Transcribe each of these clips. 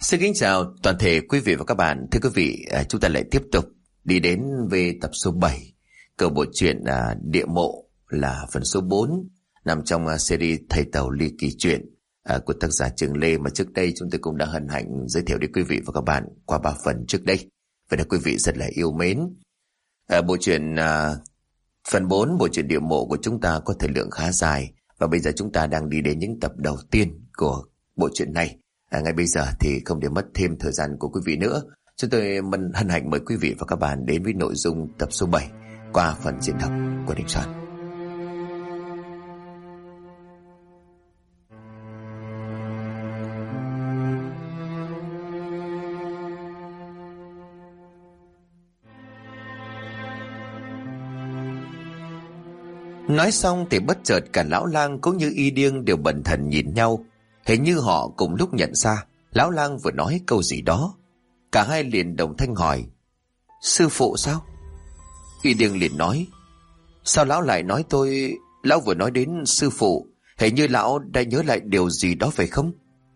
Xin kính chào toàn thể quý vị và các bạn. Thưa quý vị, chúng ta lại tiếp tục đi đến về tập số 7 của bộ truyện Địa Mộ, là phần số 4 nằm trong series Thầy Tàu Ly Kỳ Truyện của tác giả Trường Lê, mà trước đây chúng tôi cũng đã hân hạnh giới thiệu đến quý vị và các bạn qua 3 phần trước đây. Vậy là quý vị rất là yêu mến. Bộ truyện phần 4 bộ truyện Địa Mộ của chúng ta có thời lượng khá dài, và bây giờ chúng ta đang đi đến những tập đầu tiên của bộ truyện này. Ngay bây giờ thì không để mất thêm thời gian của quý vị nữa, chúng tôi hân hạnh mời quý vị và các bạn đến với nội dung tập số 7 qua phần diễn đọc của Đình Soạn. Nói xong thì bất chợt cả Lão Lang cũng như Y Điêng đều bần thần nhìn nhau. Hình như họ cùng lúc nhận ra Lão Lang vừa nói câu gì đó. Cả hai liền đồng thanh hỏi: Sư phụ sao? Y Điêng liền nói: Sao lão lại nói tôi? Lão vừa nói đến sư phụ, hình như lão đã nhớ lại điều gì đó phải không?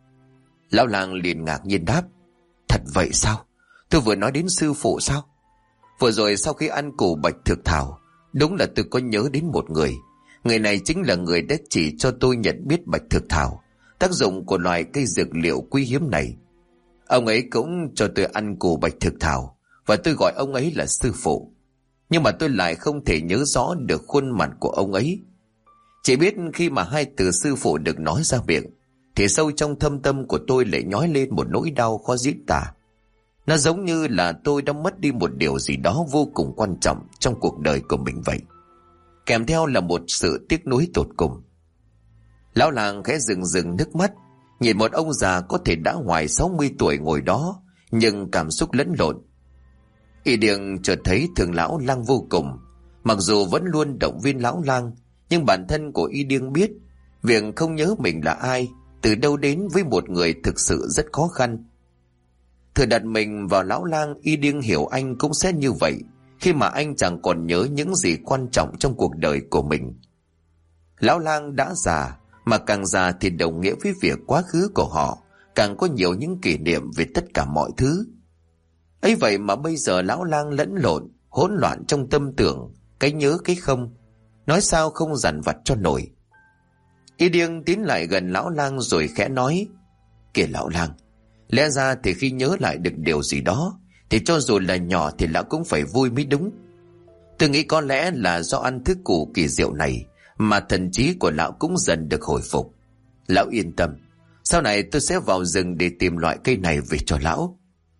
Lão Lang liền ngạc nhiên đáp: Thật vậy sao? Tôi vừa nói đến sư phụ sao? Vừa rồi sau khi ăn củ bạch thực thảo, đúng là tôi có nhớ đến một người. Người này chính là người đã chỉ cho tôi nhận biết bạch thực thảo, tác dụng của loài cây dược liệu quý hiếm này. Ông ấy cũng cho tôi ăn củ bạch thực thảo, và tôi gọi ông ấy là sư phụ. Nhưng mà tôi lại không thể nhớ rõ được khuôn mặt của ông ấy. Chỉ biết khi mà hai từ sư phụ được nói ra miệng, thì sâu trong thâm tâm của tôi lại nhói lên một nỗi đau khó diễn tả. Nó giống như là tôi đã mất đi một điều gì đó vô cùng quan trọng trong cuộc đời của mình vậy. Kèm theo là một sự tiếc nuối tột cùng. Lão Lang khẽ rừng nước mắt, nhìn một ông già có thể đã ngoài 60 tuổi ngồi đó, nhưng cảm xúc lẫn lộn. Y Điêng chợt thấy thương Lão Lang vô cùng. Mặc dù vẫn luôn động viên Lão Lang, nhưng bản thân của Y Điêng biết việc không nhớ mình là ai, từ đâu đến với một người thực sự rất khó khăn. Thử đặt mình vào Lão Lang, Y Điêng hiểu anh cũng sẽ như vậy, khi mà anh chẳng còn nhớ những gì quan trọng trong cuộc đời của mình. Lão Lang đã già, mà càng già thì đồng nghĩa với việc quá khứ của họ càng có nhiều những kỷ niệm về tất cả mọi thứ. Ấy vậy mà bây giờ Lão Lang lẫn lộn, hỗn loạn trong tâm tưởng, cái nhớ cái không, nói sao không dằn vặt cho nổi. Y Điêng tiến lại gần Lão Lang rồi khẽ nói: Kìa Lão Lang, lẽ ra thì khi nhớ lại được điều gì đó thì cho dù là nhỏ thì lão cũng phải vui mới đúng. Tôi nghĩ có lẽ là do ăn thức củ kỳ diệu này mà thần trí của lão cũng dần được hồi phục. Lão yên tâm, sau này tôi sẽ vào rừng để tìm loại cây này về cho lão.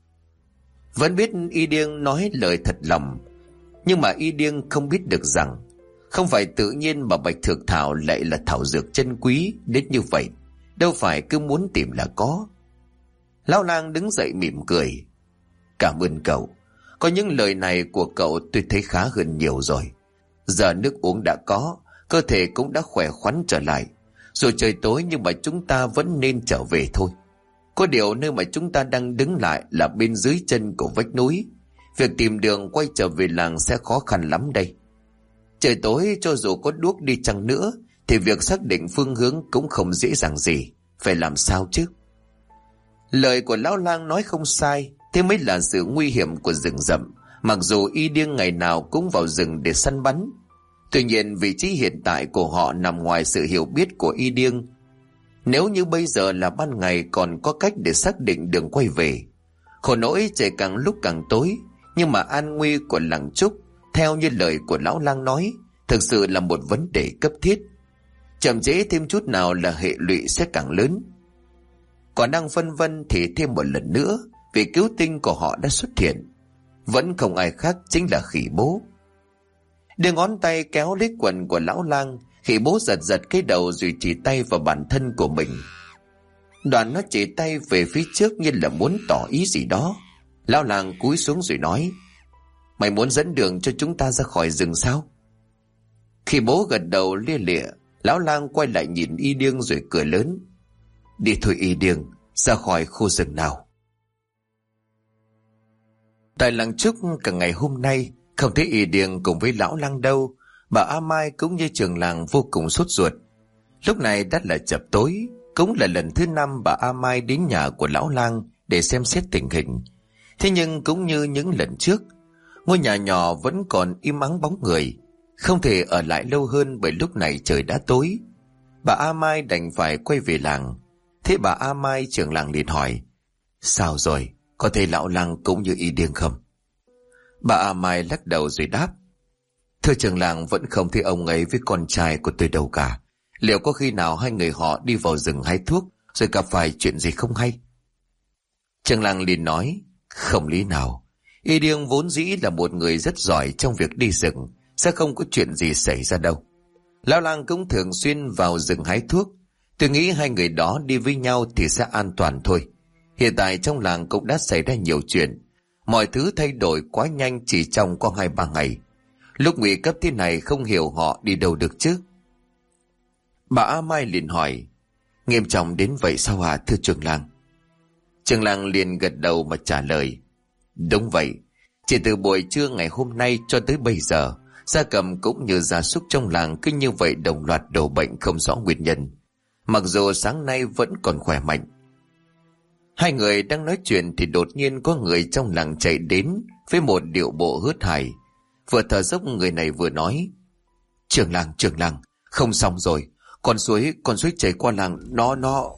Vẫn biết Y Điêng nói lời thật lòng, nhưng mà Y Điêng không biết được rằng không phải tự nhiên mà bạch thực thảo lại là thảo dược chân quý đến như vậy. Đâu phải cứ muốn tìm là có. Lão Lang đứng dậy mỉm cười: Cảm ơn cậu. Có những lời này của cậu tôi thấy khá hơn nhiều rồi. Giờ nước uống đã có, cơ thể cũng đã khỏe khoắn trở lại. Rồi trời tối nhưng mà chúng ta vẫn nên trở về thôi. Có điều nơi mà chúng ta đang đứng lại là bên dưới chân của vách núi. Việc tìm đường quay trở về làng sẽ khó khăn lắm đây. Trời tối cho dù có đuốc đi chăng nữa thì việc xác định phương hướng cũng không dễ dàng gì. Phải làm sao chứ? Lời của Lão Lang nói không sai, thế mới là sự nguy hiểm của rừng rậm. Mặc dù Y Điêng ngày nào cũng vào rừng để săn bắn, tuy nhiên vị trí hiện tại của họ nằm ngoài sự hiểu biết của Y Điêng. Nếu như bây giờ là ban ngày còn có cách để xác định đường quay về. Khổ nỗi trời càng lúc càng tối, nhưng mà an nguy của làng Trúc, theo như lời của Lão Lang nói, thực sự là một vấn đề cấp thiết. Chậm trễ thêm chút nào là hệ lụy sẽ càng lớn. Còn đang phân vân thì thêm một lần nữa, vị cứu tinh của họ đã xuất hiện. Vẫn không ai khác chính là Khỉ Bố. Đưa ngón tay kéo lấy quần của Lão Lang, Khỉ Bố giật giật cái đầu rồi chỉ tay vào bản thân của mình. Đoạn nó chỉ tay về phía trước như là muốn tỏ ý gì đó. Lão Lang cúi xuống rồi nói: Mày muốn dẫn đường cho chúng ta ra khỏi rừng sao? Khỉ Bố gật đầu lia lịa. Lão Lang quay lại nhìn Y Điêng rồi cười lớn: Đi thôi Y Điêng, ra khỏi khu rừng nào. Tại làng Trúc cả ngày hôm nay không thấy Y Điêng cùng với Lão Lang đâu. Bà A Mai cũng như trường làng vô cùng sốt ruột. Lúc này đã là chập tối, cũng là lần thứ 5 bà A Mai đến nhà của Lão Lang để xem xét tình hình. Thế nhưng cũng như những lần trước, ngôi nhà nhỏ vẫn còn im ắng bóng người, không thể ở lại lâu hơn bởi lúc này trời đã tối. Bà A Mai đành phải quay về làng. Thế bà A Mai trưởng làng liền hỏi: sao rồi, có thấy lão làng cũng như y điên không? Bà A Mai lắc đầu rồi đáp: thưa trưởng làng, vẫn không thấy ông ấy với con trai của tôi đâu cả. Liệu có khi nào hai người họ đi vào rừng hái thuốc rồi gặp phải chuyện gì không hay? Trưởng làng liền nói: không lý nào. Y điên vốn dĩ là một người rất giỏi trong việc đi rừng, sẽ không có chuyện gì xảy ra đâu. Lão làng cũng thường xuyên vào rừng hái thuốc. Tôi nghĩ hai người đó đi với nhau thì sẽ an toàn thôi. Hiện tại trong làng cũng đã xảy ra nhiều chuyện. Mọi thứ thay đổi quá nhanh chỉ trong có 2-3 ngày. Lúc nguy cấp thế này không hiểu họ đi đâu được chứ. Bà A Mai liền hỏi: nghiêm trọng đến vậy sao hả thưa trưởng làng? Trưởng làng liền gật đầu mà trả lời: đúng vậy. Chỉ từ buổi trưa ngày hôm nay cho tới bây giờ, gia cầm cũng như gia súc trong làng cứ như vậy đồng loạt đổ bệnh không rõ nguyên nhân. Mặc dù sáng nay vẫn còn khỏe mạnh. Hai người đang nói chuyện thì đột nhiên có người trong làng chạy đến với một điệu bộ hớt hải. Vừa thở dốc người này vừa nói: trưởng làng, không xong rồi. Con suối chảy qua làng, nó.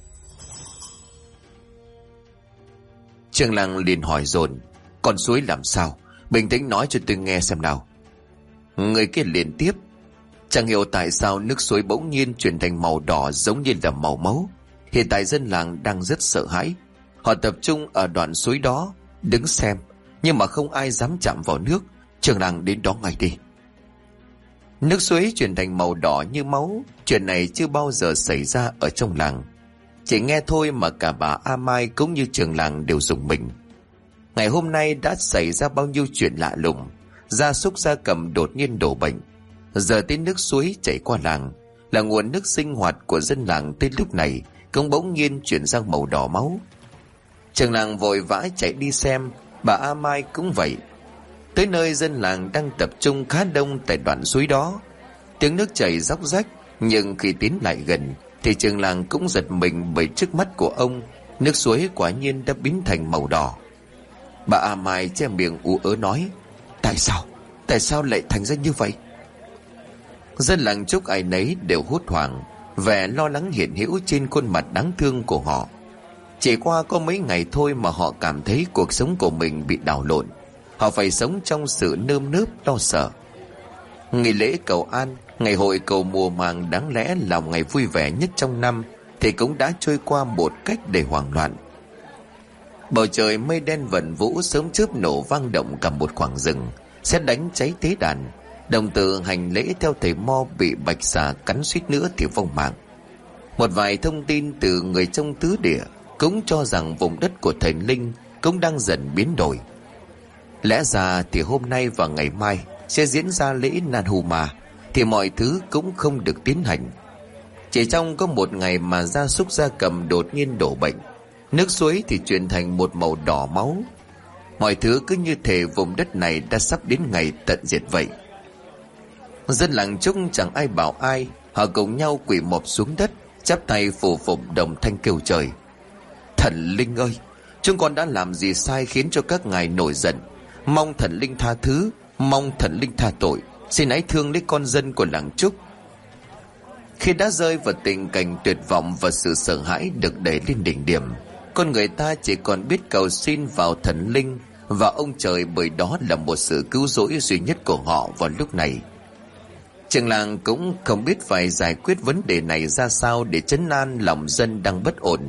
Trưởng làng liền hỏi dồn: con suối làm sao? Bình tĩnh nói cho tôi nghe xem nào. Người kia liền tiếp: chẳng hiểu tại sao nước suối bỗng nhiên chuyển thành màu đỏ giống như là màu máu. Hiện tại dân làng đang rất sợ hãi. Họ tập trung ở đoạn suối đó đứng xem, nhưng mà không ai dám chạm vào nước. Trưởng làng đến đó ngay đi. Nước suối chuyển thành màu đỏ như máu. Chuyện này chưa bao giờ xảy ra ở trong làng. Chỉ nghe thôi mà cả bà A Mai cũng như trưởng làng đều rùng mình. Ngày hôm nay đã xảy ra bao nhiêu chuyện lạ lùng. Gia súc gia cầm đột nhiên đổ bệnh. Giờ tới nước suối chảy qua làng, là nguồn nước sinh hoạt của dân làng, tới lúc này cũng bỗng nhiên chuyển sang màu đỏ máu. Trưởng làng vội vã chạy đi xem. Bà A Mai cũng vậy. Tới nơi dân làng đang tập trung khá đông tại đoạn suối đó. Tiếng nước chảy róc rách. Nhưng khi tiến lại gần thì trưởng làng cũng giật mình, bởi trước mắt của ông, nước suối quả nhiên đã biến thành màu đỏ. Bà A Mai che miệng ú ớ nói: Tại sao lại thành ra như vậy? Dân làng chúc ai nấy đều hốt hoảng, vẻ lo lắng hiện hữu trên khuôn mặt đáng thương của họ. Chỉ qua có mấy ngày thôi mà họ cảm thấy cuộc sống của mình bị đảo lộn. Họ phải sống trong sự nơm nớp lo sợ. Ngày lễ cầu an, ngày hội cầu mùa màng đáng lẽ là ngày vui vẻ nhất trong năm, thì cũng đã trôi qua một cách đầy hoảng loạn. Bầu trời mây đen vần vũ, sớm chớp nổ vang động cả một khoảng rừng. Sét đánh cháy tế đàn. Đồng tử hành lễ theo thầy Mo bị bạch xà cắn suýt nữa thì vong mạng. Một vài thông tin từ người trong tứ địa cũng cho rằng vùng đất của thầy Linh cũng đang dần biến đổi. Lẽ ra thì hôm nay và ngày mai sẽ diễn ra lễ Nan Huma, thì mọi thứ cũng không được tiến hành. Chỉ trong có một ngày mà gia súc gia cầm đột nhiên đổ bệnh, nước suối thì chuyển thành một màu đỏ máu. Mọi thứ cứ như thể vùng đất này đã sắp đến ngày tận diệt vậy. Dân làng Trúc chẳng ai bảo ai, họ cùng nhau quỳ mọp xuống đất, chắp tay phù phụng, đồng thanh kêu trời: Thần Linh ơi, chúng con đã làm gì sai khiến cho các ngài nổi giận? Mong thần Linh tha thứ, mong thần Linh tha tội, xin hãy thương lấy con dân của làng Trúc. Khi đã rơi vào tình cảnh tuyệt vọng và sự sợ hãi được đẩy lên đỉnh điểm, con người ta chỉ còn biết cầu xin vào thần Linh và ông trời, bởi đó là một sự cứu rỗi duy nhất của họ vào lúc này. Trưởng làng cũng không biết phải giải quyết vấn đề này ra sao để trấn an lòng dân đang bất ổn.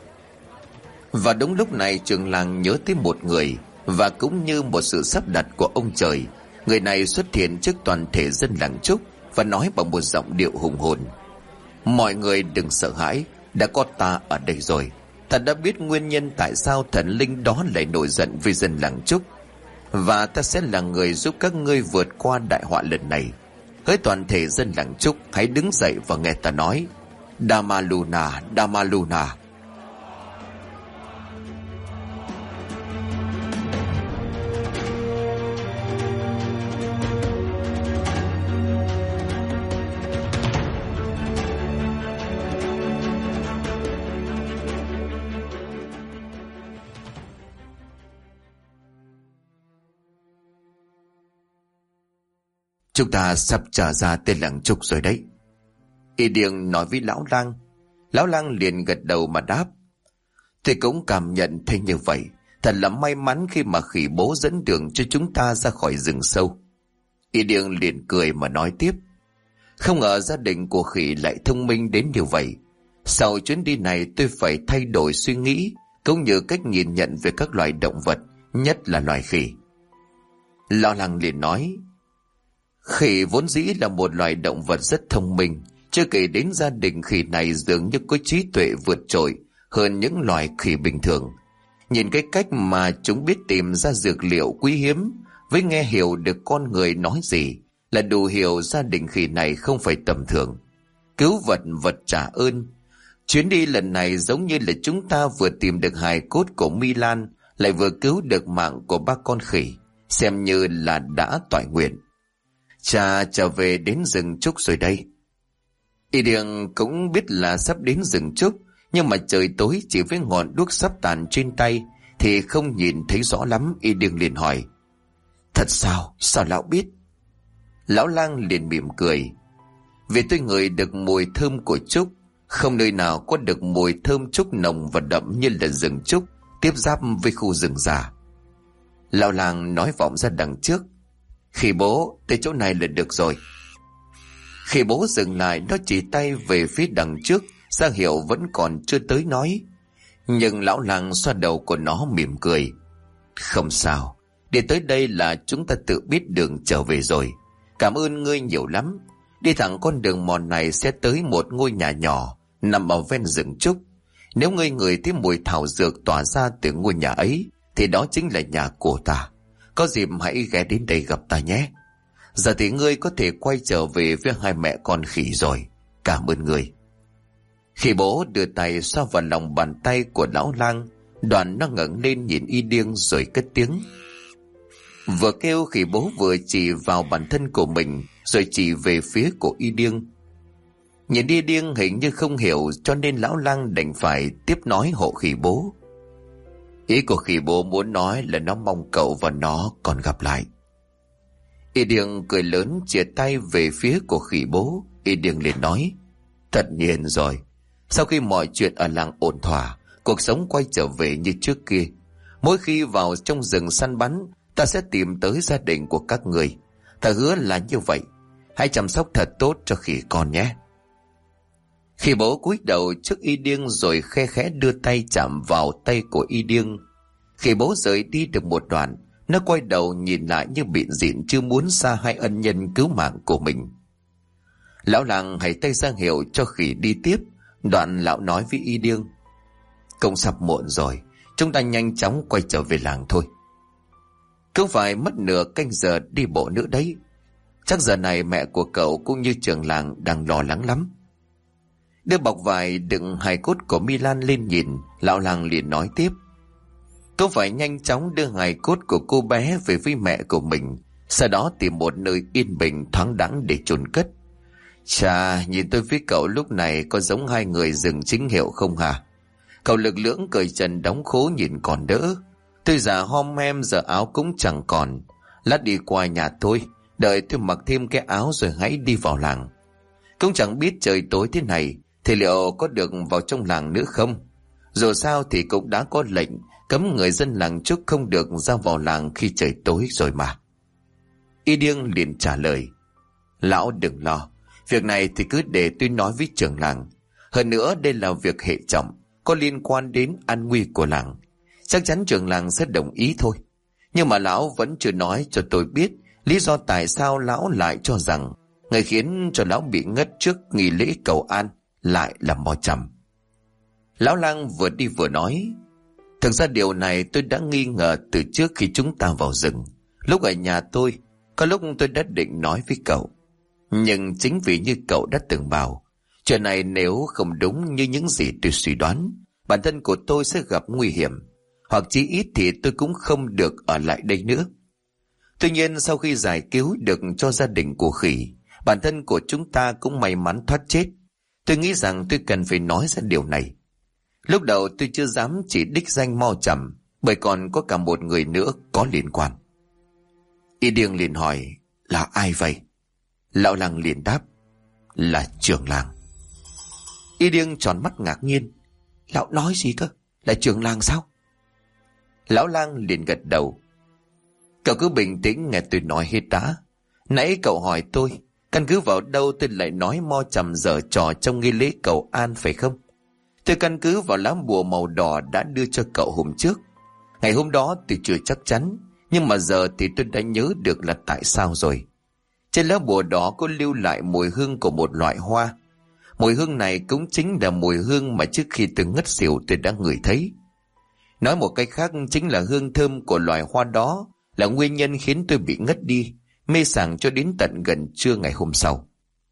Và đúng lúc này trưởng làng nhớ tới một người, và cũng như một sự sắp đặt của ông trời, người này xuất hiện trước toàn thể dân làng Trúc và nói bằng một giọng điệu hùng hồn: Mọi người đừng sợ hãi, đã có ta ở đây rồi. Ta đã biết nguyên nhân tại sao thần Linh đó lại nổi giận với dân làng Trúc, và ta sẽ là người giúp các ngươi vượt qua đại họa lần này. Hỡi toàn thể dân làng Trúc, hãy đứng dậy và nghe ta nói: Damaluna, Damaluna. Chúng ta sắp trở ra tên làng Trúc rồi đấy. Y Điêng nói với lão lang. Lão lang liền gật đầu mà đáp. Tôi cũng cảm nhận thấy như vậy. Thật là may mắn khi mà khỉ bố dẫn đường cho chúng ta ra khỏi rừng sâu. Y Điêng liền cười mà nói tiếp. Không ngờ gia đình của khỉ lại thông minh đến điều vậy. Sau chuyến đi này tôi phải thay đổi suy nghĩ cũng như cách nhìn nhận về các loài động vật, nhất là loài khỉ. Lão lang liền nói. Khỉ vốn dĩ là một loài động vật rất thông minh. Chưa kể đến gia đình khỉ này dường như có trí tuệ vượt trội hơn những loài khỉ bình thường. Nhìn cái cách mà chúng biết tìm ra dược liệu quý hiếm, với nghe hiểu được con người nói gì, là đủ hiểu gia đình khỉ này không phải tầm thường. Cứu vật vật trả ơn. Chuyến đi lần này giống như là chúng ta vừa tìm được hài cốt của Milan, lại vừa cứu được mạng của ba con khỉ, xem như là đã toại nguyện. Cha trở về đến rừng Trúc rồi đây. Y Điêng cũng biết là sắp đến rừng Trúc, nhưng mà trời tối chỉ với ngọn đuốc sắp tàn trên tay thì không nhìn thấy rõ lắm. Y Điêng liền hỏi. Thật sao? Sao lão biết? Lão lang liền mỉm cười. Vì tôi ngửi được mùi thơm của trúc. Không nơi nào có được mùi thơm trúc nồng và đậm như là rừng trúc tiếp giáp với khu rừng già. Lão lang nói vọng ra đằng trước. Khỉ bố, tới chỗ này là được rồi. Khỉ bố dừng lại, nó chỉ tay về phía đằng trước, ra hiệu vẫn còn chưa tới nói. Nhưng lão lang xoa đầu của nó mỉm cười. Không sao, đi tới đây là chúng ta tự biết đường trở về rồi. Cảm ơn ngươi nhiều lắm. Đi thẳng con đường mòn này sẽ tới một ngôi nhà nhỏ nằm ở ven rừng trúc. Nếu ngươi ngửi thấy mùi thảo dược tỏa ra từ ngôi nhà ấy thì đó chính là nhà của ta. Có dịp hãy ghé đến đây gặp ta nhé. Giờ thì ngươi có thể quay trở về với hai mẹ con khỉ rồi. Cảm ơn ngươi. Khỉ bố đưa tay xoa vào lòng bàn tay của lão lang. Đoạn nó ngẩng lên nhìn Y Điêng rồi cất tiếng. Vừa kêu khỉ bố vừa chỉ vào bản thân của mình, rồi chỉ về phía của Y Điêng. Nhìn Y Điêng hình như không hiểu, cho nên lão lang đành phải tiếp nói hộ khỉ bố. Ý của khỉ bố muốn nói là nó mong cậu và nó còn gặp lại. Y Điêng cười lớn chìa tay về phía của khỉ bố. Y Điêng liền nói. Tất nhiên rồi. Sau khi mọi chuyện ở làng ổn thỏa, cuộc sống quay trở về như trước kia. Mỗi khi vào trong rừng săn bắn, ta sẽ tìm tới gia đình của các người. Ta hứa là như vậy. Hãy chăm sóc thật tốt cho khỉ con nhé. Khỉ bố cúi đầu trước Y Điêng rồi khe khẽ đưa tay chạm vào tay của Y Điêng. Khỉ bố rời đi được một đoạn, nó quay đầu nhìn lại như bịn dịn chưa muốn xa hai ân nhân cứu mạng của mình. Lão làng hãy tay ra hiệu cho khỉ đi tiếp. Đoạn lão nói với Y Điêng. Cũng sắp muộn rồi, chúng ta nhanh chóng quay trở về làng thôi. Cứ phải mất nửa canh giờ đi bộ nữa đấy. Chắc giờ này mẹ của cậu cũng như trưởng làng đang lo lắng lắm. Đưa bọc vải đựng hài cốt của Milan lên nhìn, lão làng liền nói tiếp. Tôi phải nhanh chóng đưa hài cốt của cô bé về với mẹ của mình, sau đó tìm một nơi yên bình thoáng đãng để chôn cất. Chà, nhìn tôi với cậu lúc này có giống hai người rừng chính hiệu không hả? Cậu lực lưỡng cởi trần đóng khố nhìn còn đỡ. Tôi già hom hem giờ áo cũng chẳng còn. Lát đi qua nhà tôi, đợi tôi mặc thêm cái áo rồi hãy đi vào làng. Cũng chẳng biết trời tối thế này thì liệu có được vào trong làng nữa không? Dù sao thì cũng đã có lệnh cấm người dân làng Trúc không được ra vào làng khi trời tối rồi mà. Y Điêng liền trả lời. Lão đừng lo, việc này thì cứ để tôi nói với trưởng làng. Hơn nữa đây là việc hệ trọng, có liên quan đến an nguy của làng. Chắc chắn trưởng làng sẽ đồng ý thôi. Nhưng mà lão vẫn chưa nói cho tôi biết lý do tại sao lão lại cho rằng người khiến cho lão bị ngất trước nghi lễ cầu an lại là Mo Trầm. Lão lang vừa đi vừa nói. Thực ra điều này tôi đã nghi ngờ từ trước khi chúng ta vào rừng. Lúc ở nhà tôi, có lúc tôi đã định nói với cậu. Nhưng chính vì như cậu đã từng bảo, chuyện này nếu không đúng như những gì tôi suy đoán, bản thân của tôi sẽ gặp nguy hiểm, hoặc chí ít thì tôi cũng không được ở lại đây nữa. Tuy nhiên sau khi giải cứu được cho gia đình của khỉ, bản thân của chúng ta cũng may mắn thoát chết. Tôi nghĩ rằng tôi cần phải nói ra điều này. Lúc đầu tôi chưa dám chỉ đích danh Mo Trầm, bởi còn có cả một người nữa có liên quan. Y Điêng liền hỏi, là ai vậy? Lão làng liền đáp: Là trưởng làng. Y Điêng tròn mắt ngạc nhiên: Lão nói gì cơ? Là trưởng làng sao? Lão lang liền gật đầu: Cậu cứ bình tĩnh nghe tôi nói hết đã. Nãy cậu hỏi tôi căn cứ vào đâu tôi lại nói Mo Trầm giở trò trong nghi lễ cầu an phải không? Tôi căn cứ vào lá bùa màu đỏ đã đưa cho cậu hôm trước. Ngày hôm đó tôi chưa chắc chắn, nhưng mà giờ thì tôi đã nhớ được là tại sao rồi. Trên lá bùa đỏ có lưu lại mùi hương của một loại hoa. Mùi hương này cũng chính là mùi hương mà trước khi tôi ngất xỉu tôi đã ngửi thấy. Nói một cách khác, chính là hương thơm của loài hoa đó là nguyên nhân khiến tôi bị ngất đi, mê sảng cho đến tận gần trưa ngày hôm sau.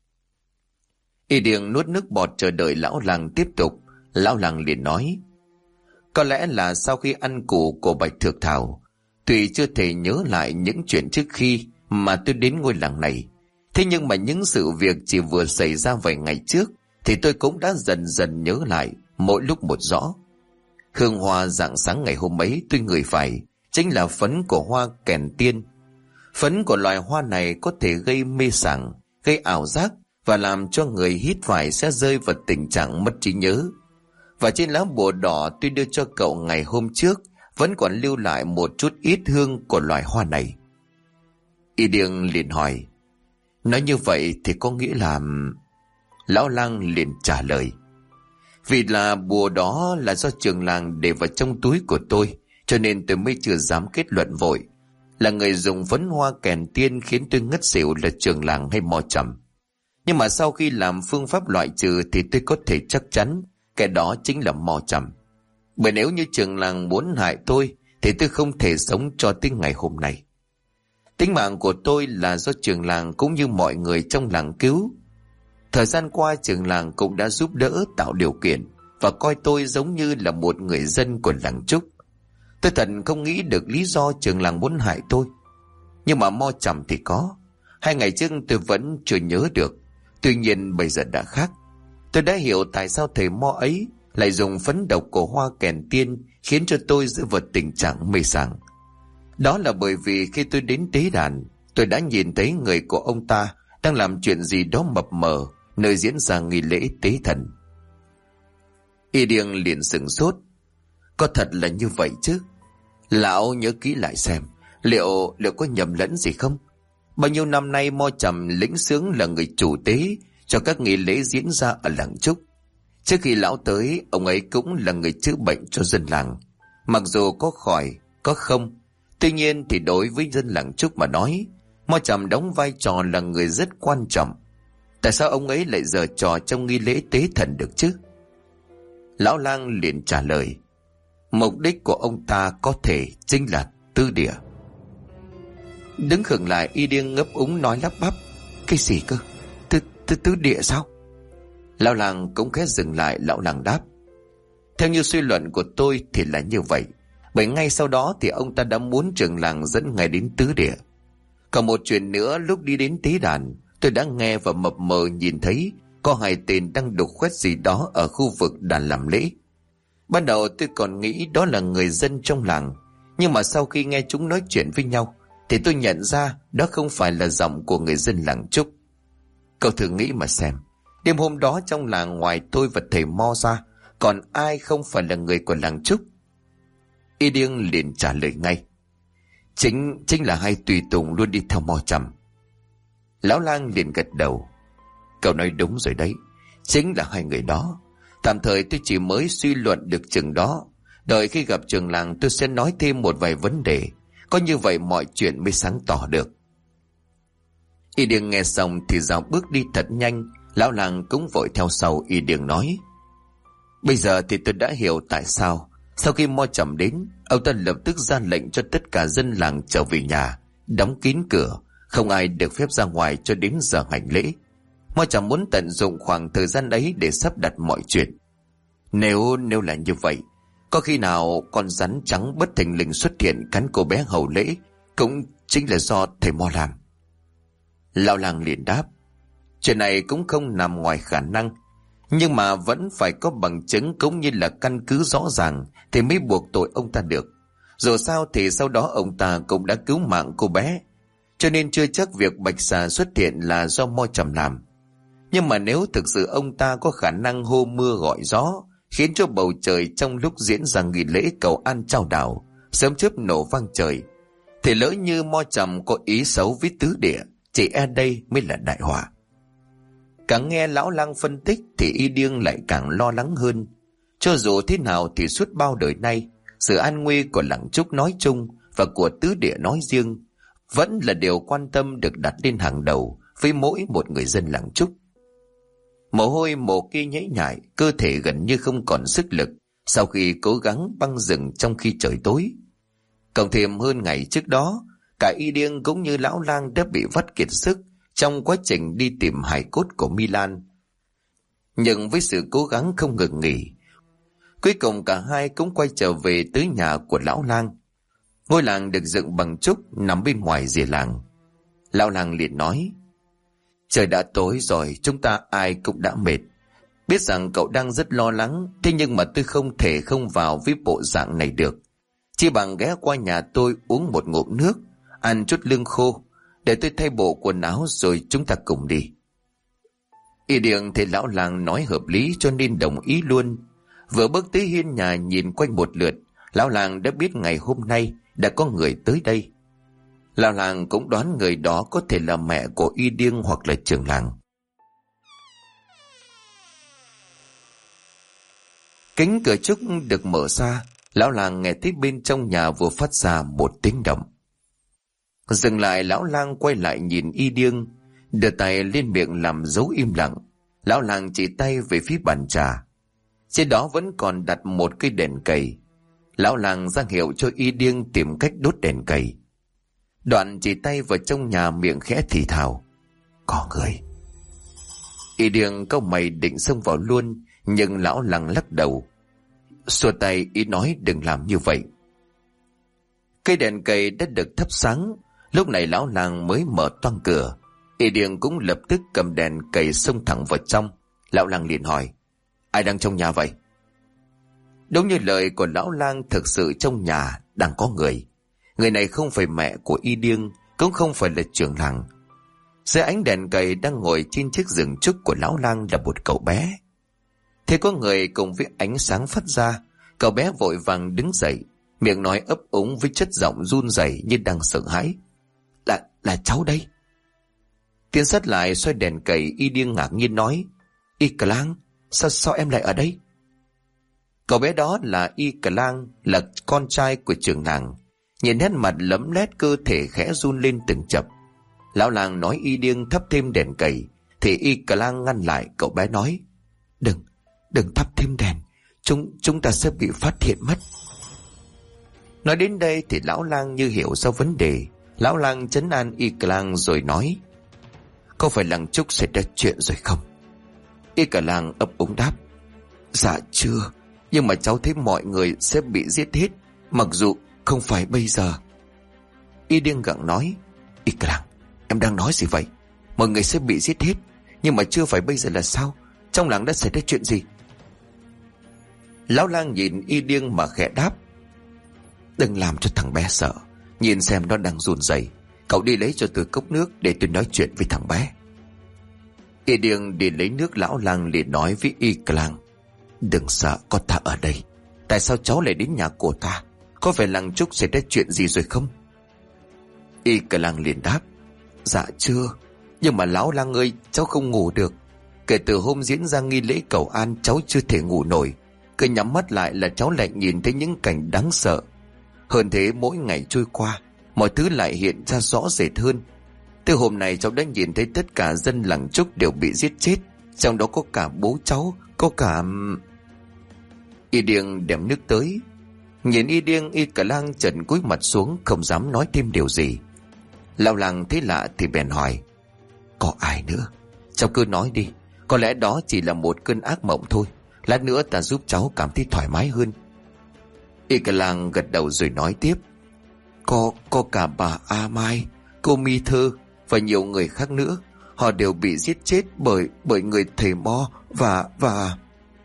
Y Điêng nuốt nước bọt chờ đợi lão làng tiếp tục. Lão làng liền nói: Có lẽ là sau khi ăn củ của bạch thược thảo, tuy chưa thể nhớ lại những chuyện trước khi mà tôi đến ngôi làng này. Thế nhưng mà những sự việc chỉ vừa xảy ra vài ngày trước thì tôi cũng đã dần dần nhớ lại, mỗi lúc một rõ. Hương hoa rạng sáng ngày hôm ấy tôi ngửi phải chính là phấn của hoa kèn tiên. Phấn của loài hoa này có thể gây mê sảng, gây ảo giác và làm cho người hít phải sẽ rơi vào tình trạng mất trí nhớ. Và trên lá bùa đỏ tôi đưa cho cậu ngày hôm trước vẫn còn lưu lại một chút ít hương của loài hoa này. Y Điêng liền hỏi: Nói như vậy thì có nghĩa là... Lão lang liền trả lời: Vì là bùa đó là do trưởng làng để vào trong túi của tôi, cho nên tôi mới chưa dám kết luận vội là người dùng phấn hoa kèn tiên khiến tôi ngất xỉu là trưởng làng hay Mo Trầm. Nhưng mà sau khi làm phương pháp loại trừ thì tôi có thể chắc chắn cái đó chính là Mo Trầm. Bởi nếu như trưởng làng muốn hại tôi thì tôi không thể sống cho tới ngày hôm nay. Tính mạng của tôi là do trưởng làng cũng như mọi người trong làng cứu. Thời gian qua trưởng làng cũng đã giúp đỡ tạo điều kiện và coi tôi giống như là một người dân của làng Trúc. Tôi thật không nghĩ được lý do trưởng làng muốn hại tôi. Nhưng mà Mo Trầm thì có. 2 ngày trước tôi vẫn chưa nhớ được. Tuy nhiên bây giờ đã khác. Tôi đã hiểu tại sao thầy Mo ấy lại dùng phấn độc của hoa kèn tiên khiến cho tôi rơi vào tình trạng mê sảng. Đó là bởi vì khi tôi đến tế đàn, tôi đã nhìn thấy người của ông ta đang làm chuyện gì đó mập mờ nơi diễn ra nghi lễ tế thần. Y Điêng liền sửng sốt. Có thật là như vậy chứ? Lão nhớ kỹ lại xem, liệu có nhầm lẫn gì không? Bao nhiêu năm nay Mo Trầm lĩnh xướng là người chủ tế cho các nghi lễ diễn ra ở làng Trúc. Trước khi lão tới, ông ấy cũng là người chữa bệnh cho dân làng. Mặc dù có khỏi, có không, tuy nhiên thì đối với dân làng Trúc mà nói, Mo Trầm đóng vai trò là người rất quan trọng. Tại sao ông ấy lại giở trò trong nghi lễ tế thần được chứ? Lão lang liền trả lời: Mục đích của ông ta có thể chính là tư địa. Đứng khựng lại, Y Điêng ngấp úng nói lắp bắp: Cái gì cơ? Tứ địa sao? Lão làng cũng khẽ dừng lại. Lão làng đáp: Theo như suy luận của tôi thì là như vậy. Bởi ngay sau đó thì ông ta đã muốn trưởng làng dẫn ngài đến tứ địa. Còn một chuyện nữa, lúc đi đến tế đàn, tôi đã nghe và mập mờ nhìn thấy có 2 tên đang đục khoét gì đó ở khu vực đàn làm lễ. Ban đầu tôi còn nghĩ đó là người dân trong làng, nhưng mà sau khi nghe chúng nói chuyện với nhau thì tôi nhận ra đó không phải là giọng của người dân làng Trúc. Cậu thử nghĩ mà xem, đêm hôm đó trong làng ngoài tôi và thầy Mo ra, còn ai không phải là người của làng Trúc? Y Điêng liền trả lời ngay: Chính là 2 tùy tùng luôn đi theo Mo Trầm. Lão lang liền gật đầu: Cậu nói đúng rồi đấy, chính là 2 người đó. Tạm thời tôi chỉ mới suy luận được chừng đó. Đợi khi gặp trưởng làng tôi sẽ nói thêm một vài vấn đề. Có như vậy mọi chuyện mới sáng tỏ được. Y Điêng nghe xong thì dạo bước đi thật nhanh. Lão làng cũng vội theo sau. Y Điêng nói: Bây giờ thì tôi đã hiểu tại sao sau khi Mo Trầm đến, ông ta lập tức ra lệnh cho tất cả dân làng trở về nhà, đóng kín cửa, không ai được phép ra ngoài cho đến giờ hành lễ. Mo Trầm muốn tận dụng khoảng thời gian ấy để sắp đặt mọi chuyện. Nếu là như vậy, có khi nào con rắn trắng bất thình lình xuất hiện cắn cô bé hầu lễ cũng chính là do thầy Mo làm? Lão làng liền đáp: Chuyện này cũng không nằm ngoài khả năng, nhưng mà vẫn phải có bằng chứng cũng như là căn cứ rõ ràng thì mới buộc tội ông ta được. Dù sao thì sau đó ông ta cũng đã cứu mạng cô bé, cho nên chưa chắc việc bạch xà xuất hiện là do Mo Trầm làm. Nhưng mà nếu thực sự ông ta có khả năng hô mưa gọi gió, khiến cho bầu trời trong lúc diễn ra nghi lễ cầu an trao đảo sớm chớp nổ vang trời, thì lỡ như Mo Trầm có ý xấu với tứ địa, chỉ e đây mới là đại họa. Càng nghe lão lang phân tích thì Y Điêng lại càng lo lắng hơn. Cho dù thế nào thì suốt bao đời nay, sự an nguy của Lăng Trúc nói chung và của tứ địa nói riêng vẫn là điều quan tâm được đặt lên hàng đầu với mỗi một người dân Lăng Trúc. Mồ hôi Mộ Kỳ nhễ nhại, cơ thể gần như không còn sức lực sau khi cố gắng băng rừng trong khi trời tối. Cộng thêm hơn ngày trước đó, cả Y Điêng cũng như lão lang đã bị vắt kiệt sức trong quá trình đi tìm hài cốt của Milan. Nhưng với sự cố gắng không ngừng nghỉ, cuối cùng cả hai cũng quay trở về tới nhà của lão lang. Ngôi làng được dựng bằng trúc nằm bên ngoài rìa làng. Lão lang liền nói: Trời đã tối rồi, chúng ta ai cũng đã mệt. Biết rằng cậu đang rất lo lắng, thế nhưng mà tôi không thể không vào với bộ dạng này được. Chỉ bằng ghé qua nhà tôi uống một ngụm nước, ăn chút lương khô, để tôi thay bộ quần áo rồi chúng ta cùng đi. Y Điêng thấy lão lang nói hợp lý cho nên đồng ý luôn. Vừa bước tới hiên nhà nhìn quanh một lượt, lão lang đã biết ngày hôm nay đã có người tới đây. Lão lang cũng đoán người đó có thể là mẹ của Y Điêng hoặc là trưởng làng. Cánh cửa trúc được mở ra, lão lang nghe thấy bên trong nhà vừa phát ra một tiếng động. Dừng lại, lão lang quay lại nhìn Y Điêng, đưa tay lên miệng làm dấu im lặng. Lão lang chỉ tay về phía bàn trà. Trên đó vẫn còn đặt một cây đèn cầy. Lão lang ra hiệu cho Y Điêng tìm cách đốt đèn cầy. Đoạn chỉ tay vào trong nhà, miệng khẽ thì thào: Có người. Y Điêng cau mày định xông vào luôn, nhưng lão lang lắc đầu. Xua tay ý nói đừng làm như vậy. Cây đèn cầy đã được thắp sáng. Lúc này lão lang mới mở toang cửa. Y Điêng cũng lập tức cầm đèn cầy xông thẳng vào trong. Lão lang liền hỏi: Ai đang trong nhà vậy? Đúng như lời của lão lang, thực sự trong nhà đang có người. Người này không phải mẹ của Y Điêng, cũng không phải là trưởng làng. Dưới ánh đèn cầy đang ngồi trên chiếc giường trúc của lão lang là một cậu bé. Thế có người cùng với ánh sáng phát ra, cậu bé vội vàng đứng dậy, miệng nói ấp úng với chất giọng run rẩy như đang sợ hãi: Là cháu đây. Tiến sát lại xoay đèn cầy, Y Điêng ngạc nhiên nói: Y Cờ Lang, sao em lại ở đây? Cậu bé đó là Y Cờ Lang, là con trai của trưởng làng. Nhìn nét mặt lấm lét, cơ thể khẽ run lên từng chập. Lão lang nói Y Điêng thắp thêm đèn cầy, thì Y Cờ Lang ngăn lại cậu bé nói: Đừng thắp thêm đèn, chúng ta sẽ bị phát hiện mất. Nói đến đây thì lão lang như hiểu ra vấn đề. Lão lang trấn an Y Cờ Lang rồi nói: Có phải Lăng Trúc xảy ra chuyện rồi không? Y Cờ Lang ấp úng đáp: Dạ chưa, nhưng mà cháu thấy mọi người sẽ bị giết hết, mặc dù không phải bây giờ. Y Điêng gặng nói: Y Cờ Lang, em đang nói gì vậy? Mọi người sẽ bị giết hết, nhưng mà chưa phải bây giờ là sao? Trong làng đã xảy ra chuyện gì? Lão lang nhìn Y Điêng mà khẽ đáp: Đừng làm cho thằng bé sợ, nhìn xem nó đang run rẩy. Cậu đi lấy cho tôi cốc nước để tôi nói chuyện với thằng bé. Y Điêng đi lấy nước. Lão lang liền nói với Y Cờ Lang: Đừng sợ, có ta ở đây. Tại sao cháu lại đến nhà của ta? Có phải Lăng Trúc xảy ra chuyện gì rồi không? Y Cờ Lang liền đáp: Dạ chưa, nhưng mà lão lang ơi, cháu không ngủ được. Kể từ hôm diễn ra nghi lễ cầu an, cháu chưa thể ngủ nổi. Cứ nhắm mắt lại là cháu lại nhìn thấy những cảnh đáng sợ. Hơn thế, mỗi ngày trôi qua, mọi thứ lại hiện ra rõ rệt hơn. Từ hôm nay cháu đã nhìn thấy tất cả dân làng Trúc đều bị giết chết, trong đó có cả bố cháu, có cả... Y Điêng đem nước tới. Nhìn Y Điêng, Y Cờ Lang chợt cúi mặt xuống, không dám nói thêm điều gì. Lão lang thấy lạ thì bèn hỏi: Có ai nữa? Cháu cứ nói đi, có lẽ đó chỉ là một cơn ác mộng thôi. Lát nữa ta giúp cháu cảm thấy thoải mái hơn. Y Cờ Lang gật đầu rồi nói tiếp: Có cả bà A Mai, cô Mi Thơ và nhiều người khác nữa. Họ đều bị giết chết bởi người thầy Mo và...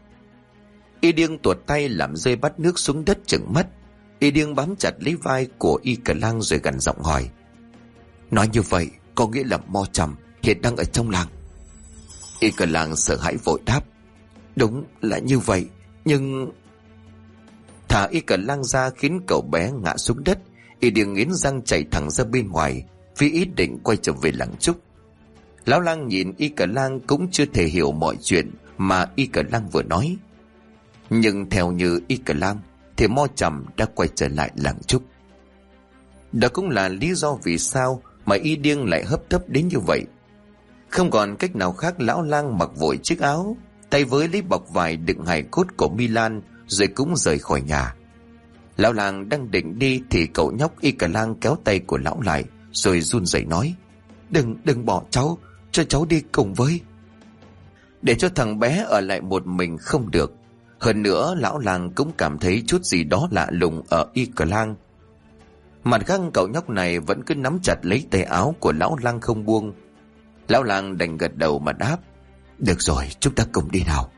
Y Điêng tuột tay làm rơi bát nước xuống đất, chừng mắt. Y Điêng bám chặt lấy vai của Y Cờ Lang rồi gằn giọng hỏi: Nói như vậy có nghĩa là Mo Trầm hiện đang ở trong làng. Y Cờ Lang sợ hãi vội đáp. Đúng là như vậy, nhưng... Thả Y Cờ Lang ra khiến cậu bé ngã xuống đất. Y Điêng nghiến răng chạy thẳng ra bên ngoài, vì ý định quay trở về làng Trúc. Lão lang nhìn Y Cờ Lang cũng chưa thể hiểu mọi chuyện mà Y Cờ Lang vừa nói. Nhưng theo như Y Cờ Lang thì Mo Trầm đã quay trở lại làng Trúc. Đó cũng là lý do vì sao mà Y Điêng lại hấp tấp đến như vậy. Không còn cách nào khác, lão lang mặc vội chiếc áo, tay với lấy bọc vải đựng hài cốt của Milan, rồi cũng rời khỏi nhà. Lão lang đang định đi thì cậu nhóc Y Cờ Lang kéo tay của lão lại, rồi run rẩy nói: Đừng bỏ cháu, cho cháu đi cùng với. Để cho thằng bé ở lại một mình không được. Hơn nữa lão lang cũng cảm thấy chút gì đó lạ lùng ở Y Cờ Lang. Mặt khác cậu nhóc này vẫn cứ nắm chặt lấy tay áo của lão lang không buông. Lão lang đành gật đầu mà đáp: Được rồi, chúng ta cùng đi nào.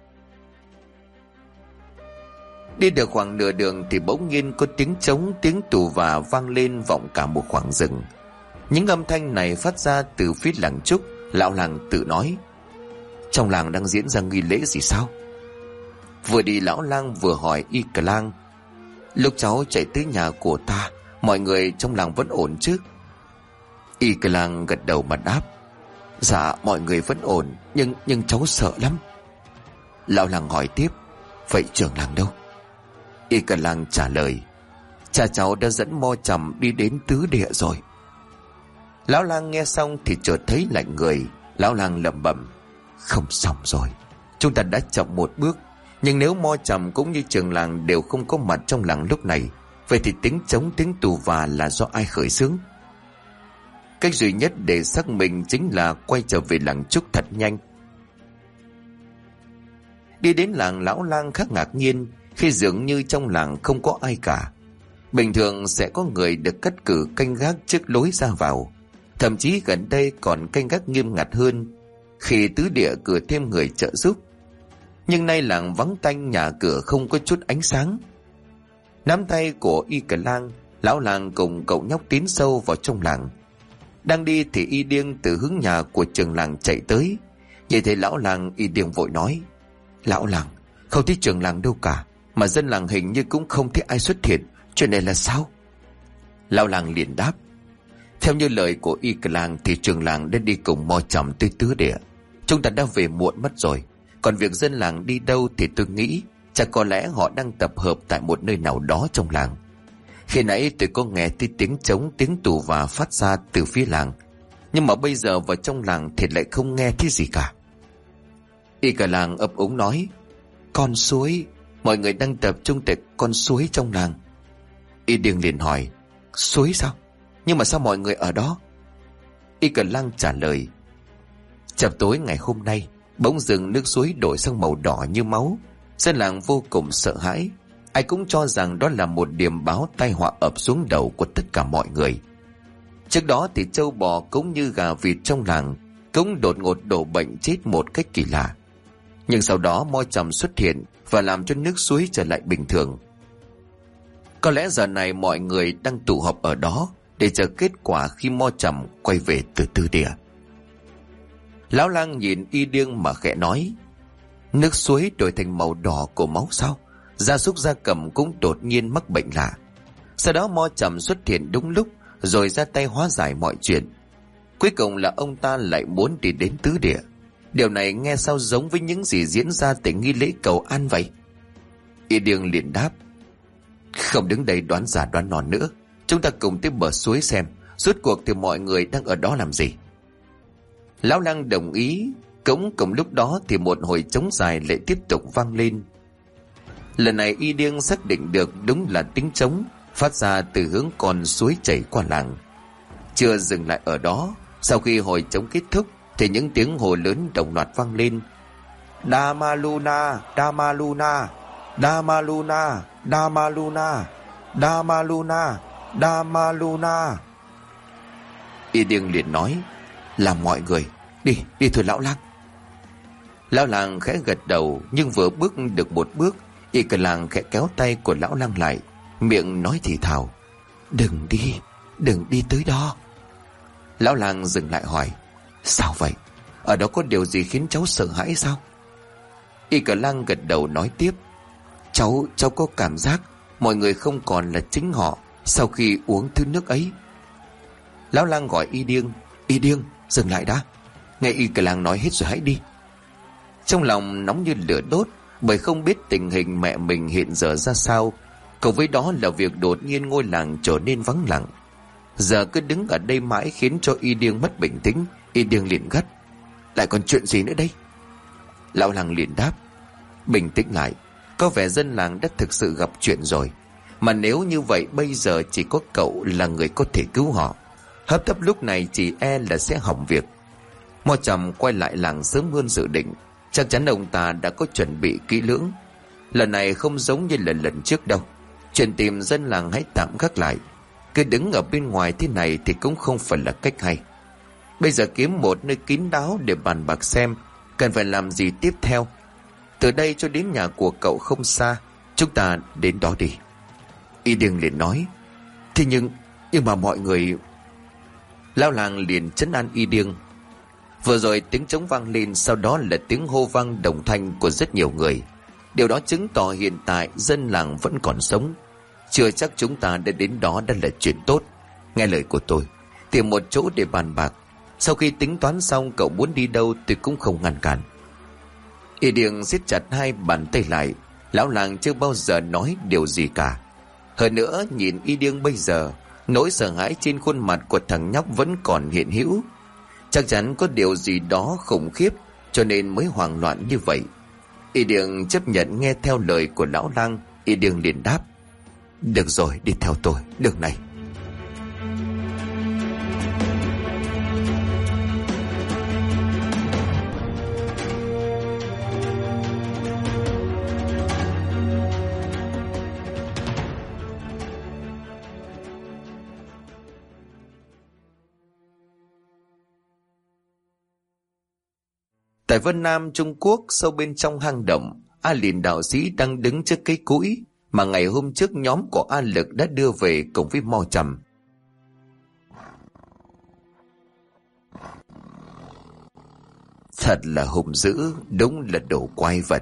Đi được khoảng nửa đường thì bỗng nhiên có tiếng trống, tiếng tù và vang lên vọng cả một khoảng rừng. Những âm thanh này phát ra từ phía làng Trúc. Lão lang tự nói: Trong làng đang diễn ra nghi lễ gì sao? Vừa đi lão lang vừa hỏi Y Cờ Lang: Lúc cháu chạy tới nhà của ta, mọi người trong làng vẫn ổn chứ? Y Cờ Lang gật đầu mà đáp: Dạ mọi người vẫn ổn, nhưng cháu sợ lắm. Lão lang hỏi tiếp: Vậy trưởng làng đâu? Y Cờ Lang trả lời: Cha cháu đã dẫn Mo Trầm đi đến tứ địa rồi. Lão lang nghe xong thì chợt thấy lạnh người. Lão lang lẩm bẩm: Không xong rồi, chúng ta đã chậm một bước. Nhưng nếu Mo Trầm cũng như trường làng đều không có mặt trong làng lúc này, vậy thì tiếng trống tiếng tù và là do ai khởi xướng? Cách duy nhất để xác minh chính là quay trở về làng Trúc thật nhanh. Đi đến làng, lão lang khá ngạc nhiên khi dường như trong làng không có ai cả. Bình thường sẽ có người được cắt cử canh gác trước lối ra vào, thậm chí gần đây còn canh gác nghiêm ngặt hơn khi tứ địa cử thêm người trợ giúp. Nhưng nay làng vắng tanh, nhà cửa không có chút ánh sáng. Nắm tay của Y Cờ Lang, lão lang cùng cậu nhóc tiến sâu vào trong làng. Đang đi thì Y Điêng từ hướng nhà của trường làng chạy tới. Nhìn thấy lão lang, Y Điêng vội nói: Lão lang, không thấy trường làng đâu cả, mà dân làng hình như cũng không thấy ai xuất hiện. Chuyện này là sao? Lão lang liền đáp: Theo như lời của Y Cờ Lang thì trường làng đã đi cùng Mo Trầm tới tứ địa. Chúng ta đã về muộn mất rồi. Còn việc dân làng đi đâu thì tôi nghĩ chắc có lẽ họ đang tập hợp tại một nơi nào đó trong làng. Khi nãy tôi có nghe thấy tiếng trống tiếng tù và phát ra từ phía làng, nhưng mà bây giờ vào trong làng thì lại không nghe thấy gì cả. Y Cờ Lang ấp úng nói: Con suối, mọi người đang tập trung tại con suối trong làng. Y Điêng liền hỏi: Suối sao? Nhưng mà sao mọi người ở đó? Y Cờ Lang trả lời: Chập tối ngày hôm nay, bỗng dưng nước suối đổi sang màu đỏ như máu. Dân làng vô cùng sợ hãi. Ai cũng cho rằng đó là một điềm báo tai họa ập xuống đầu của tất cả mọi người. Trước đó thì trâu bò cũng như gà vịt trong làng cũng đột ngột đổ bệnh chết một cách kỳ lạ. Nhưng sau đó Mo Trầm xuất hiện và làm cho nước suối trở lại bình thường. Có lẽ giờ này mọi người đang tụ họp ở đó để chờ kết quả khi Mo Trầm quay về từ tứ địa. Lão lang nhìn Y Điêng mà khẽ nói: Nước suối đổi thành màu đỏ của máu sao? Gia súc gia cầm cũng đột nhiên mắc bệnh lạ. Sau đó Mo Trầm xuất hiện đúng lúc, rồi ra tay hóa giải mọi chuyện. Cuối cùng là ông ta lại muốn đi đến tứ địa. Điều này nghe sao giống với những gì diễn ra tại nghi lễ cầu an vậy? Y Điêng liền đáp: Không đứng đây đoán giả đoán non nữa, chúng ta cùng tới bờ suối xem rốt cuộc thì mọi người đang ở đó làm gì. Lão lang đồng ý. Cũng cùng lúc đó thì một hồi trống dài lại tiếp tục vang lên. Lần này Y Điêng xác định được đúng là tiếng trống phát ra từ hướng con suối chảy qua làng. Chưa dừng lại ở đó, sau khi hồi trống kết thúc thì những tiếng hô lớn đồng loạt vang lên: Damaluna, Damaluna, Damaluna, Damaluna, Damaluna, Damaluna. Y Điêng liền nói: Làm mọi người đi thôi lão lang. Lão lang khẽ gật đầu, nhưng vừa bước được một bước, Y Cờ Lang khẽ kéo tay của lão lang lại, miệng nói thì thào: Đừng đi tới đó. Lão làng dừng lại hỏi: Sao vậy? Ở đó có điều gì khiến cháu sợ hãi sao? Y Cờ Lang gật đầu nói tiếp: Cháu có cảm giác mọi người không còn là chính họ sau khi uống thứ nước ấy. Lão lang gọi Y Điêng: Y Điêng, dừng lại đã. Nghe Y Cờ Lang nói hết rồi hãy đi. Trong lòng nóng như lửa đốt, bởi không biết tình hình mẹ mình hiện giờ ra sao, cộng với đó là việc đột nhiên ngôi làng trở nên vắng lặng. Giờ cứ đứng ở đây mãi khiến cho Y Điêng mất bình tĩnh. Y Điêng liền gắt: Lại còn chuyện gì nữa đây? Lão làng liền đáp: Bình tĩnh lại, có vẻ dân làng đã thực sự gặp chuyện rồi. Mà nếu như vậy bây giờ chỉ có cậu là người có thể cứu họ. Hấp tấp lúc này chỉ e là sẽ hỏng việc. Mo Trầm quay lại làng sớm hơn dự định. Chắc chắn ông ta đã có chuẩn bị kỹ lưỡng. Lần này không giống như lần trước đâu. Chuyện tìm dân làng hãy tạm gác lại. Cứ đứng ở bên ngoài thế này thì cũng không phải là cách hay. Bây giờ kiếm một nơi kín đáo để bàn bạc xem cần phải làm gì tiếp theo. Từ đây cho đến nhà của cậu không xa, chúng ta đến đó đi. Y Điêng liền nói: Thế nhưng mà mọi người... Lão làng liền trấn an Y Điêng. Vừa rồi tiếng trống vang lên, sau đó là tiếng hô vang đồng thanh của rất nhiều người. Điều đó chứng tỏ hiện tại dân làng vẫn còn sống. Chưa chắc chúng ta đã đến đó đã là chuyện tốt. Nghe lời của tôi, tìm một chỗ để bàn bạc. Sau khi tính toán xong, cậu muốn đi đâu tôi cũng không ngăn cản. Y Điêng siết chặt hai bàn tay lại. Lão làng chưa bao giờ nói điều gì cả. Hơn nữa nhìn Y Điêng bây giờ, nỗi sợ hãi trên khuôn mặt của thằng nhóc vẫn còn hiện hữu. Chắc chắn có điều gì đó khủng khiếp cho nên mới hoảng loạn như vậy. Y Điêng chấp nhận nghe theo lời của lão lang. Y Điêng liền đáp: Được rồi, đi theo tôi, đường này. Tại Vân Nam, Trung Quốc, sâu bên trong hang động, A Lìn đạo sĩ đang đứng trước cây cũi mà ngày hôm trước nhóm của A Lực đã đưa về cùng với Mo Trầm. Thật là hung dữ, đúng là đồ quái vật.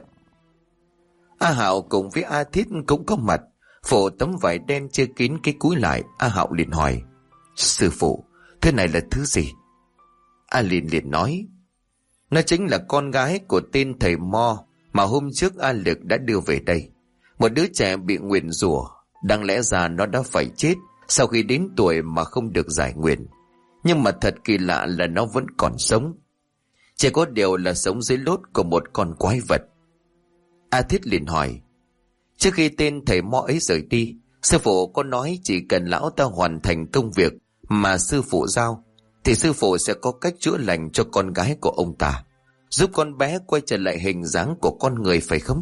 A Hạo cùng với A Thiết cũng có mặt, phủ tấm vải đen che kín cái cúi lại. A Hạo liền hỏi: Sư phụ, thế này là thứ gì? A Lìn liền nói: Nó chính là con gái của tên thầy Mo mà hôm trước A Lực đã đưa về đây. Một đứa trẻ bị nguyền rủa, đáng lẽ ra nó đã phải chết sau khi đến tuổi mà không được giải nguyền. Nhưng mà thật kỳ lạ là nó vẫn còn sống. Chỉ có điều là sống dưới lốt của một con quái vật. A Thiết liền hỏi: Trước khi tên thầy Mo ấy rời đi, sư phụ có nói chỉ cần lão ta hoàn thành công việc mà sư phụ giao thì sư phụ sẽ có cách chữa lành cho con gái của ông ta, giúp con bé quay trở lại hình dáng của con người, phải không?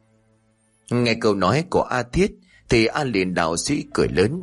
Nghe câu nói của A Thiết thì A Lìn đạo sĩ cười lớn: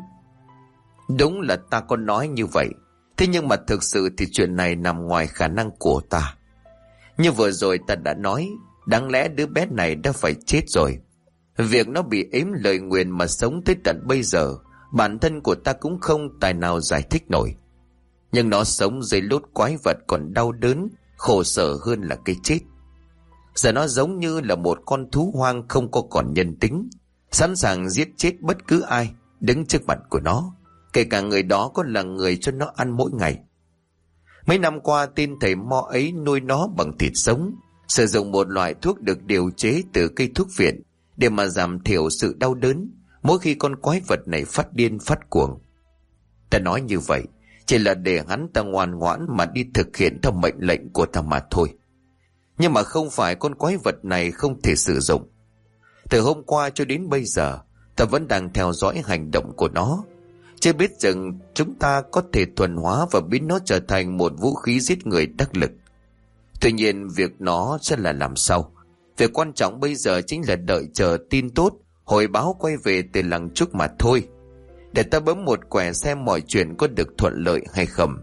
Đúng là ta có nói như vậy, thế nhưng mà thực sự thì chuyện này nằm ngoài khả năng của ta. Như vừa rồi ta đã nói, đáng lẽ đứa bé này đã phải chết rồi. Việc nó bị ếm lời nguyền mà sống tới tận bây giờ, bản thân của ta cũng không tài nào giải thích nổi. Nhưng nó sống dưới lốt quái vật còn đau đớn, khổ sở hơn là cái chết. Giờ nó giống như là một con thú hoang không có còn nhân tính, sẵn sàng giết chết bất cứ ai đứng trước mặt của nó, kể cả người đó có là người cho nó ăn mỗi ngày. Mấy năm qua tên thầy Mo ấy nuôi nó bằng thịt sống, sử dụng một loại thuốc được điều chế từ cây thuốc viện để mà giảm thiểu sự đau đớn mỗi khi con quái vật này phát điên phát cuồng. Ta nói như vậy chỉ là để hắn ta ngoan ngoãn mà đi thực hiện theo mệnh lệnh của ta mà thôi. Nhưng mà không phải con quái vật này không thể sử dụng. Từ hôm qua cho đến bây giờ, ta vẫn đang theo dõi hành động của nó. Chưa biết rằng chúng ta có thể thuần hóa và biến nó trở thành một vũ khí giết người đắc lực. Tuy nhiên việc nó sẽ là làm sao. Việc quan trọng bây giờ chính là đợi chờ tin tốt, hồi báo quay về từ làng Trúc mà thôi. Để ta bấm một quẻ xem mọi chuyện có được thuận lợi hay không.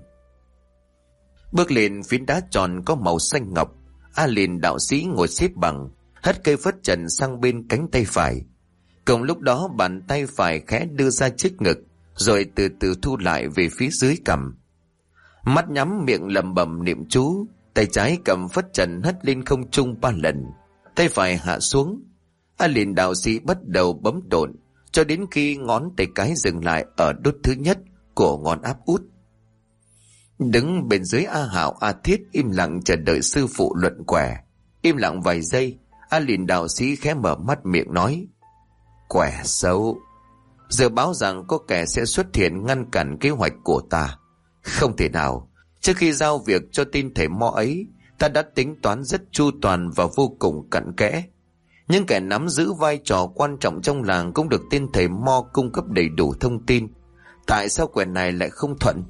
Bước lên phiến đá tròn có màu xanh ngọc, A Lìn đạo sĩ ngồi xếp bằng, hất cây phất trần sang bên cánh tay phải. Cùng lúc đó bàn tay phải khẽ đưa ra trước ngực, rồi từ từ thu lại về phía dưới cằm. mắt nhắm miệng lẩm bẩm niệm chú, tay trái cầm phất trần hất lên không trung 3 lần, tay phải hạ xuống. A Lìn đạo sĩ bắt đầu bấm độn cho đến khi ngón tay cái dừng lại ở đốt thứ nhất của ngón áp út. Đứng bên dưới, A Hạo, A Thiết im lặng chờ đợi sư phụ luận quẻ. Im lặng vài giây, A Lìn đạo sĩ khẽ mở mắt miệng nói: quẻ xấu. Giờ báo rằng có kẻ sẽ xuất hiện ngăn cản kế hoạch của ta. Không thể nào. Trước khi giao việc cho tên thầy mo ấy, ta đã tính toán rất chu toàn và vô cùng cặn kẽ. Nhưng kẻ nắm giữ vai trò quan trọng trong làng cũng được tên thầy mo cung cấp đầy đủ thông tin. Tại sao quẻ này lại không thuận?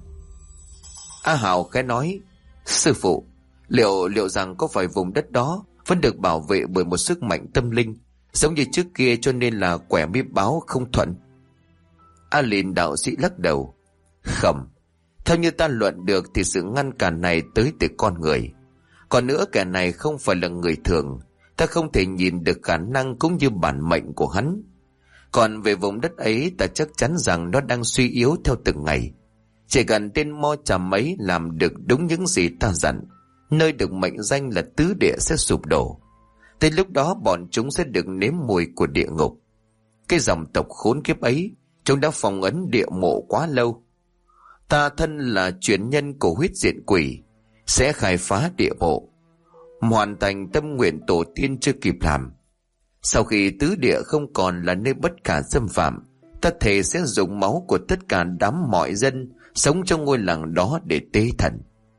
A Hạo khẽ nói: sư phụ, liệu rằng có phải vùng đất đó vẫn được bảo vệ bởi một sức mạnh tâm linh giống như trước kia, cho nên là quẻ mới báo không thuận? A Lìn đạo sĩ lắc đầu: không. Theo như ta luận được thì sự ngăn cản này tới từ con người. Còn nữa, kẻ này không phải là người thường. Ta không thể nhìn được khả năng cũng như bản mệnh của hắn. Còn về vùng đất ấy, ta chắc chắn rằng nó đang suy yếu theo từng ngày. Chỉ cần tên mo chàm ấy làm được đúng những gì ta dặn, nơi được mệnh danh là tứ địa sẽ sụp đổ. Tới lúc đó bọn chúng sẽ được nếm mùi của địa ngục. Cái dòng tộc khốn kiếp ấy, chúng đã phong ấn địa mộ quá lâu. Ta thân là truyền nhân của huyết diện quỷ, sẽ khai phá địa mộ, hoàn thành tâm nguyện tổ tiên chưa kịp làm. Sau khi tứ địa không còn là nơi bất khả xâm phạm, ta thề sẽ dùng máu của tất cả đám mọi dân sống trong ngôi làng đó để tế thần.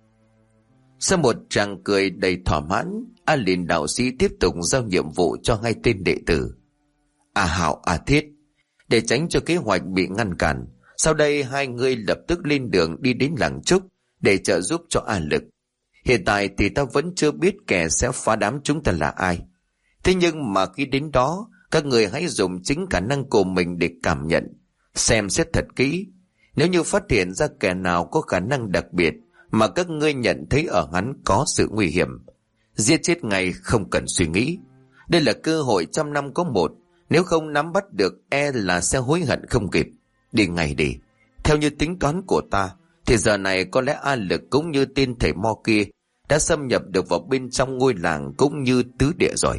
Sau một tràng cười đầy thỏa mãn, A Lìn đạo sĩ tiếp tục giao nhiệm vụ cho 2 tên đệ tử, A Hạo, A Thiết. Để tránh cho kế hoạch bị ngăn cản, sau đây 2 người lập tức lên đường đi đến làng Trúc để trợ giúp cho A Lực. Hiện tại thì ta vẫn chưa biết kẻ sẽ phá đám chúng ta là ai. Thế nhưng mà khi đến đó, các người hãy dùng chính khả năng của mình để cảm nhận, xem xét thật kỹ. Nếu như phát hiện ra kẻ nào có khả năng đặc biệt mà các ngươi nhận thấy ở hắn có sự nguy hiểm, giết chết ngay, không cần suy nghĩ. Đây là cơ hội 100 năm có một, nếu không nắm bắt được e là sẽ hối hận không kịp. Đi ngay đi. Theo như tính toán của ta thì giờ này có lẽ A Lực cũng như tên thầy mo kia đã xâm nhập được vào bên trong ngôi làng cũng như tứ địa rồi.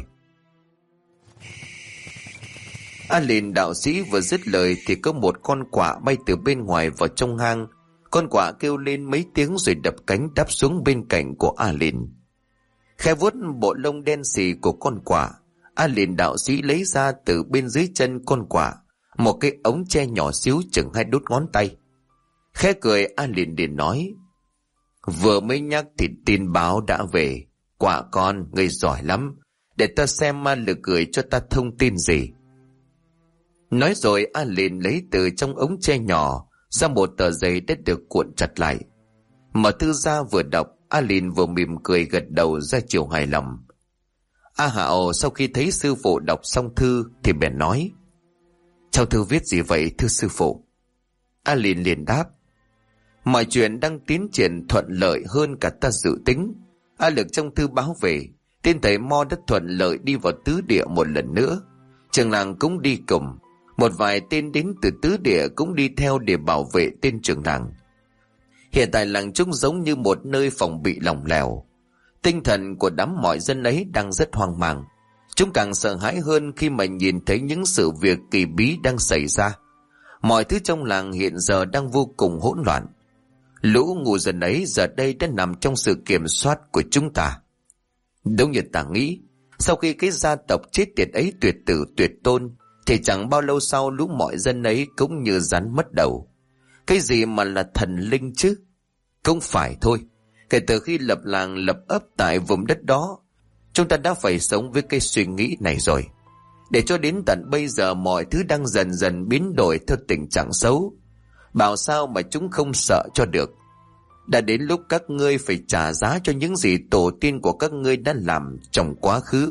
A Lìn đạo sĩ vừa dứt lời thì có một con quạ bay từ bên ngoài vào trong hang. Con quạ kêu lên mấy tiếng rồi đập cánh đáp xuống bên cạnh của A Lìn. Khẽ vuốt bộ lông đen xì của con quạ, A Lìn đạo sĩ lấy ra từ bên dưới chân con quạ một cái ống tre nhỏ xíu chừng 2 đốt ngón tay. Khẽ cười, A Lìn liền nói: vừa mới nhắc thì tin báo đã về. Quạ con, ngươi giỏi lắm. Để ta xem Ma Lực gửi cho ta thông tin gì. Nói rồi A Lìn lấy từ trong ống tre nhỏ ra một tờ giấy đã được cuộn chặt lại. Mở thư ra vừa đọc, A Lìn vừa mỉm cười gật đầu ra chiều hài lòng. A Hạo sau khi thấy sư phụ đọc xong thư thì bèn nói: trong thư viết gì vậy thưa sư phụ? A Lìn liền đáp: mọi chuyện đang tiến triển thuận lợi hơn cả ta dự tính. A Lực trong thư báo về, tên thầy mo đã thuận lợi đi vào tứ địa một lần nữa. Trường làng cũng đi cùng, một vài tên đến từ tứ địa cũng đi theo để bảo vệ tên trưởng làng. Hiện tại làng chúng giống như một nơi phòng bị lỏng lẻo. Tinh thần của đám mọi dân ấy đang rất hoang mang. Chúng càng sợ hãi hơn khi mà nhìn thấy những sự việc kỳ bí đang xảy ra. Mọi thứ trong làng hiện giờ đang vô cùng hỗn loạn. Lũ ngu dân ấy giờ đây đã nằm trong sự kiểm soát của chúng ta. Đúng như ta nghĩ, sau khi cái gia tộc chết tiệt ấy tuyệt tử tuyệt tôn, thì chẳng bao lâu sau lũ mọi dân ấy cũng như rắn mất đầu. Cái gì mà là thần linh chứ? Không phải thôi. Kể từ khi lập làng lập ấp tại vùng đất đó, chúng ta đã phải sống với cái suy nghĩ này rồi. Để cho đến tận bây giờ mọi thứ đang dần dần biến đổi theo tình trạng xấu. Bảo sao mà chúng không sợ cho được. Đã đến lúc các ngươi phải trả giá cho những gì tổ tiên của các ngươi đã làm trong quá khứ.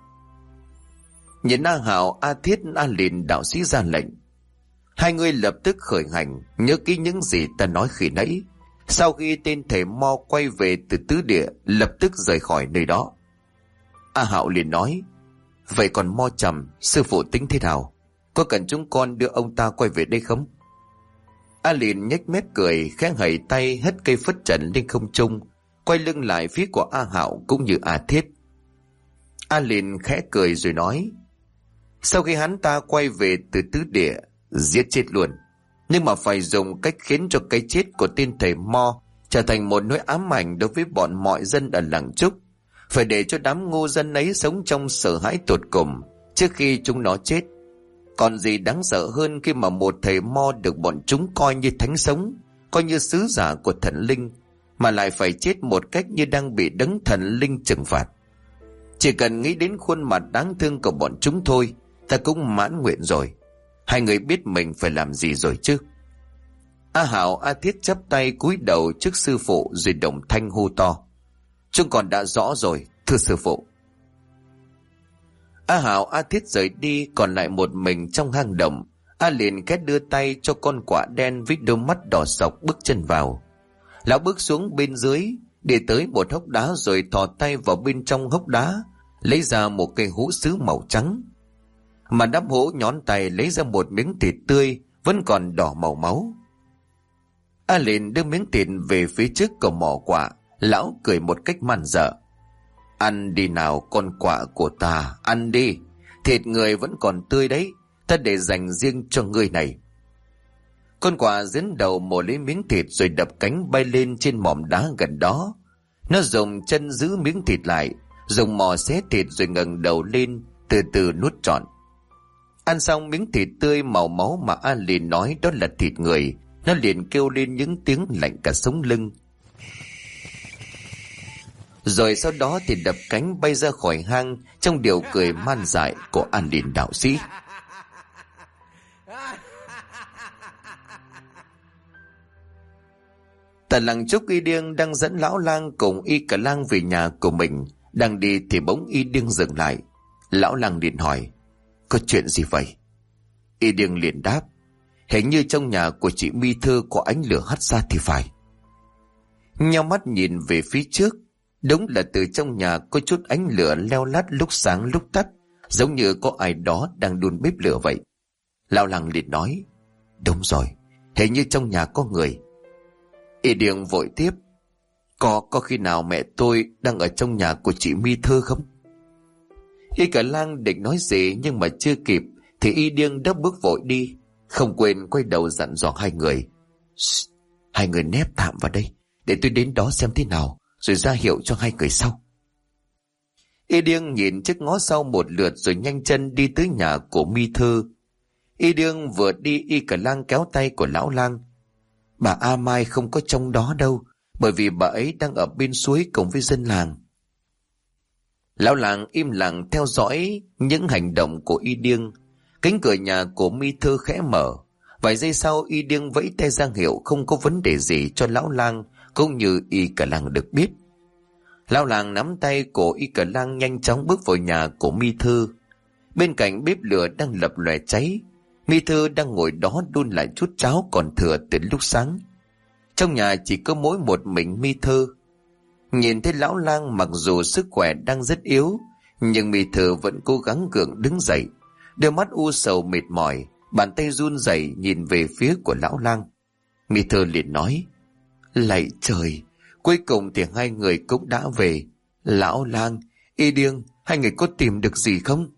Nhìn A Hạo, A Thiết, A Lìn đạo sĩ ra lệnh. 2 người lập tức khởi hành, nhớ kỹ những gì ta nói khi nãy. Sau khi tên thầy mo quay về từ tứ địa, lập tức rời khỏi nơi đó. A Hạo liền nói: vậy còn mo trầm, sư phụ tính thế nào? Có cần chúng con đưa ông ta quay về đây không? A liền nhếch mép cười, khẽ hẩy tay hất cây phất trần lên không trung, quay lưng lại phía của A Hạo cũng như A Thiết. A liền khẽ cười rồi nói: sau khi hắn ta quay về từ tứ địa, giết chết luôn, nhưng mà phải dùng cách khiến cho cái chết của tên thầy Mo trở thành một nỗi ám ảnh đối với bọn mọi dân ở làng Trúc. Phải để cho đám ngu dân ấy sống trong sợ hãi tột cùng trước khi chúng nó chết. Còn gì đáng sợ hơn khi mà một thầy Mo được bọn chúng coi như thánh sống, coi như sứ giả của thần linh, mà lại phải chết một cách như đang bị đấng thần linh trừng phạt. Chỉ cần nghĩ đến khuôn mặt đáng thương của bọn chúng thôi, ta cũng mãn nguyện rồi. Hai người biết mình phải làm gì rồi chứ? A Hạo, A Thiết chắp tay cúi đầu trước sư phụ rồi đồng thanh hô to: chúng còn đã rõ rồi, thưa sư phụ. A Hạo, A Thiết rời đi, còn lại một mình trong hang động. A liền khẽ đưa tay cho con quạ đen với đôi mắt đỏ sọc bước chân vào. Lão bước xuống bên dưới, đi tới một hốc đá rồi thò tay vào bên trong hốc đá, lấy ra một cây hũ sứ màu trắng. Mà đắp hũ nhón tay lấy ra một miếng thịt tươi vẫn còn đỏ màu máu. A liền đưa miếng thịt về phía trước của mỏ quạ. Lão cười một cách man dợ: ăn đi nào con quạ của ta, ăn đi. Thịt người vẫn còn tươi đấy, ta để dành riêng cho ngươi này. Con quạ dẫn đầu mổ lấy miếng thịt rồi đập cánh bay lên trên mỏm đá gần đó. Nó dùng chân giữ miếng thịt lại, dùng mỏ xé thịt rồi ngẩng đầu lên, từ từ nuốt trọn. Ăn xong miếng thịt tươi màu máu mà A liền nói đó là thịt người, nó liền kêu lên những tiếng lạnh cả sống lưng. Rồi sau đó thì đập cánh bay ra khỏi hang trong điệu cười man dại của An Điền đạo sĩ. Tại làng Trúc, Y Điêng đang dẫn Lão Lang cùng Y Cả Lang về nhà của mình. Đang đi thì bỗng Y Điêng dừng lại. Lão Lang liền hỏi: có chuyện gì vậy? Y Điêng liền đáp: hình như trong nhà của chị Mi Thư có ánh lửa hắt ra thì phải. Nheo mắt nhìn về phía trước, đúng là từ trong nhà có chút ánh lửa leo lắt lúc sáng lúc tắt, giống như có ai đó đang đun bếp lửa vậy. Lão Lang liền nói: đúng rồi, hình như trong nhà có người. Y Điêng vội tiếp: có khi nào mẹ tôi đang ở trong nhà của chị Mi Thư không? Y Cả Lang định nói gì nhưng mà chưa kịp thì Y Điêng đã bước vội đi, không quên quay đầu dặn dò hai người: hai người nép tạm vào đây, để tôi đến đó xem thế nào rồi ra hiệu cho hai người sau. Y Điêng nhìn trước ngó sau một lượt rồi nhanh chân đi tới nhà của Mi Thư. Y Điêng vừa đi, Y Cả Lang kéo tay của Lão Lang: bà A Mai không có trong đó đâu, bởi vì bà ấy đang ở bên suối cùng với dân làng. Lão Lang im lặng theo dõi những hành động của Y Điêng. Cánh cửa nhà của Mi Thư khẽ mở. Vài giây sau, Y Điêng vẫy tay ra hiệu không có vấn đề gì cho Lão Lang cũng như Y Cả Lang được biết. Lão Lang nắm tay của Y Cả Lang nhanh chóng bước vào nhà của Mi Thư. Bên cạnh bếp lửa đang lập lòe cháy. Mi Thư đang ngồi đó đun lại chút cháo còn thừa từ lúc sáng. Trong nhà chỉ có mỗi một mình Mi Thư. Nhìn thấy Lão Lang mặc dù sức khỏe đang rất yếu, nhưng Mi Thư vẫn cố gắng gượng đứng dậy, đôi mắt u sầu mệt mỏi, bàn tay run rẩy nhìn về phía của Lão Lang. Mi Thư liền nói: lạy trời, cuối cùng thì hai người cũng đã về. Lão Lang, Y Điêng, hai người có tìm được gì không?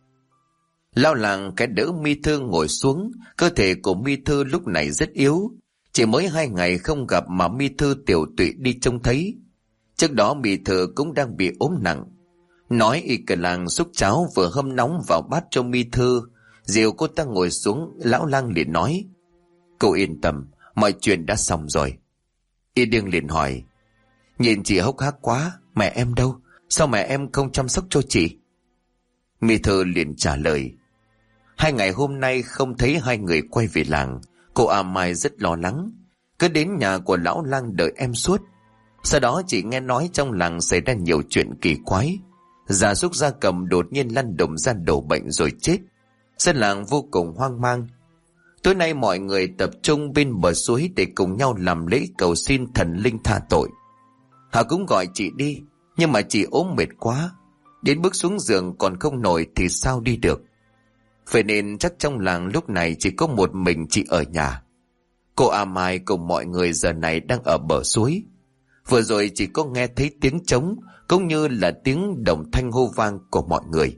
Lão Lang cái đỡ Mi Thư ngồi xuống. Cơ thể của Mi Thư lúc này rất yếu, chỉ mới 2 ngày không gặp mà Mi Thư tiểu tụy đi trông thấy. Trước đó Mi Thư cũng đang bị ốm nặng. Nói Y Cả Lang xúc cháo vừa hâm nóng vào bát cho Mi Thư, dìu cô ta ngồi xuống. Lão Lang liền nói: cô yên tâm, mọi chuyện đã xong rồi. Y Điêng liền hỏi: nhìn chị hốc hác quá, mẹ em đâu? Sao mẹ em không chăm sóc cho chị? Mi Thư liền trả lời: 2 ngày hôm nay không thấy hai người quay về làng, cô A Mai rất lo lắng, cứ đến nhà của Lão Lang đợi em suốt. Sau đó chị nghe nói trong làng xảy ra nhiều chuyện kỳ quái, gia súc gia cầm đột nhiên lăn đùng ra đổ bệnh rồi chết. Dân làng vô cùng hoang mang. Tối nay mọi người tập trung bên bờ suối để cùng nhau làm lễ cầu xin thần linh tha tội. Họ cũng gọi chị đi, nhưng mà chị ốm mệt quá, đến bước xuống giường còn không nổi thì sao đi được. Vậy nên chắc trong làng lúc này chỉ có một mình chị ở nhà. Cô A Mai cùng mọi người giờ này đang ở bờ suối. Vừa rồi chỉ có nghe thấy tiếng trống cũng như là tiếng đồng thanh hô vang của mọi người.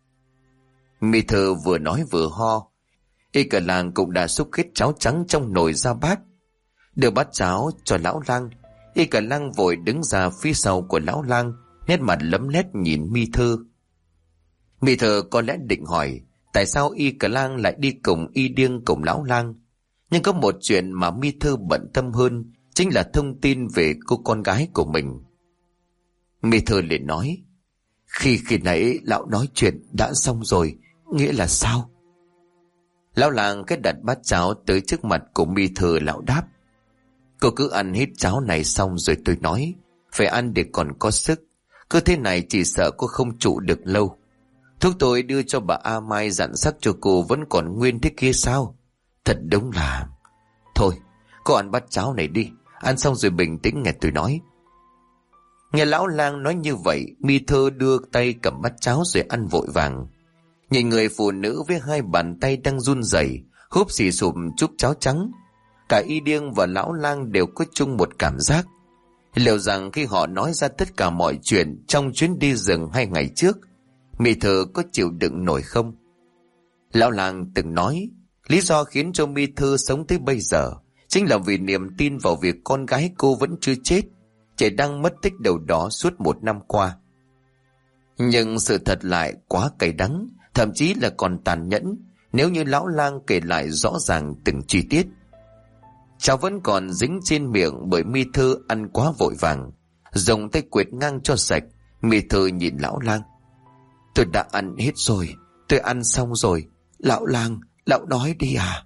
Mi Thư vừa nói vừa ho. Y cả làng cũng đã xúc hết cháo trắng trong nồi ra bát, đưa bát cháo cho lão lang. Y cả làng vội đứng ra phía sau của lão lang, nét mặt lấm lét nhìn Mi Thư. Mi Thư có lẽ định hỏi tại sao Y cả làng lại đi cùng Y Điêng cùng lão lang, nhưng có một chuyện mà Mi Thư bận tâm hơn, chính là thông tin về cô con gái của mình. Mi Thư liền nói: Khi nãy lão nói chuyện đã xong rồi, nghĩa là sao? Lão làng cái đặt bát cháo tới trước mặt của Mi Thư, lão đáp: Cô cứ ăn hết cháo này xong rồi tôi nói, phải ăn để còn có sức. Cứ thế này chỉ sợ cô không trụ được lâu. Thuốc tôi đưa cho bà A Mai dặn sắc cho cô vẫn còn nguyên thế kia sao? Thật đúng là... Thôi, cô ăn bát cháo này đi, ăn xong rồi bình tĩnh nghe tôi nói. Nghe lão lang nói như vậy, Mi Thư đưa tay cầm bát cháo rồi ăn vội vàng. Nhìn người phụ nữ với hai bàn tay đang run rẩy húp xì xụm chút cháo trắng, cả Y Điêng và lão lang đều có chung một cảm giác. Liệu rằng khi họ nói ra tất cả mọi chuyện trong chuyến đi rừng 2 ngày trước, Mi Thư có chịu đựng nổi không? Lão lang từng nói, lý do khiến cho Mi Thư sống tới bây giờ chính là vì niềm tin vào việc con gái cô vẫn chưa chết, chỉ đang mất tích đâu đó suốt 1 năm qua. Nhưng sự thật lại quá cay đắng, thậm chí là còn tàn nhẫn nếu như lão lang kể lại rõ ràng từng chi tiết. Cháu vẫn còn dính trên miệng bởi Mi Thư ăn quá vội vàng, dùng tay quệt ngang cho sạch. Mi Thư nhìn lão lang: Tôi đã ăn hết rồi, tôi ăn xong rồi. Lão lang, lão nói đi à?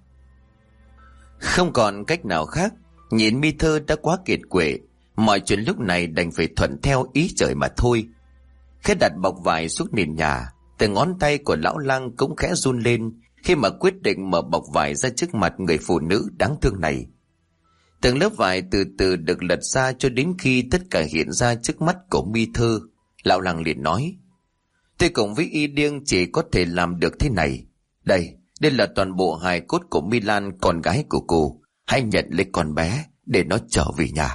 Không còn cách nào khác, nhìn Mi Thư đã quá kiệt quệ, mọi chuyện lúc này đành phải thuận theo ý trời mà thôi. Khẽ đặt bọc vải xuống nền nhà, từ ngón tay của lão lang cũng khẽ run lên khi mà quyết định mở bọc vải ra trước mặt người phụ nữ đáng thương này. Từng lớp vải từ từ được lật ra cho đến khi tất cả hiện ra trước mắt của Mi Thư. Lão lang liền nói: Tôi cùng với Y Điêng chỉ có thể làm được thế này. Đây là toàn bộ hài cốt của Mi Lan, con gái của cô. Hãy nhận lấy con bé để nó trở về nhà.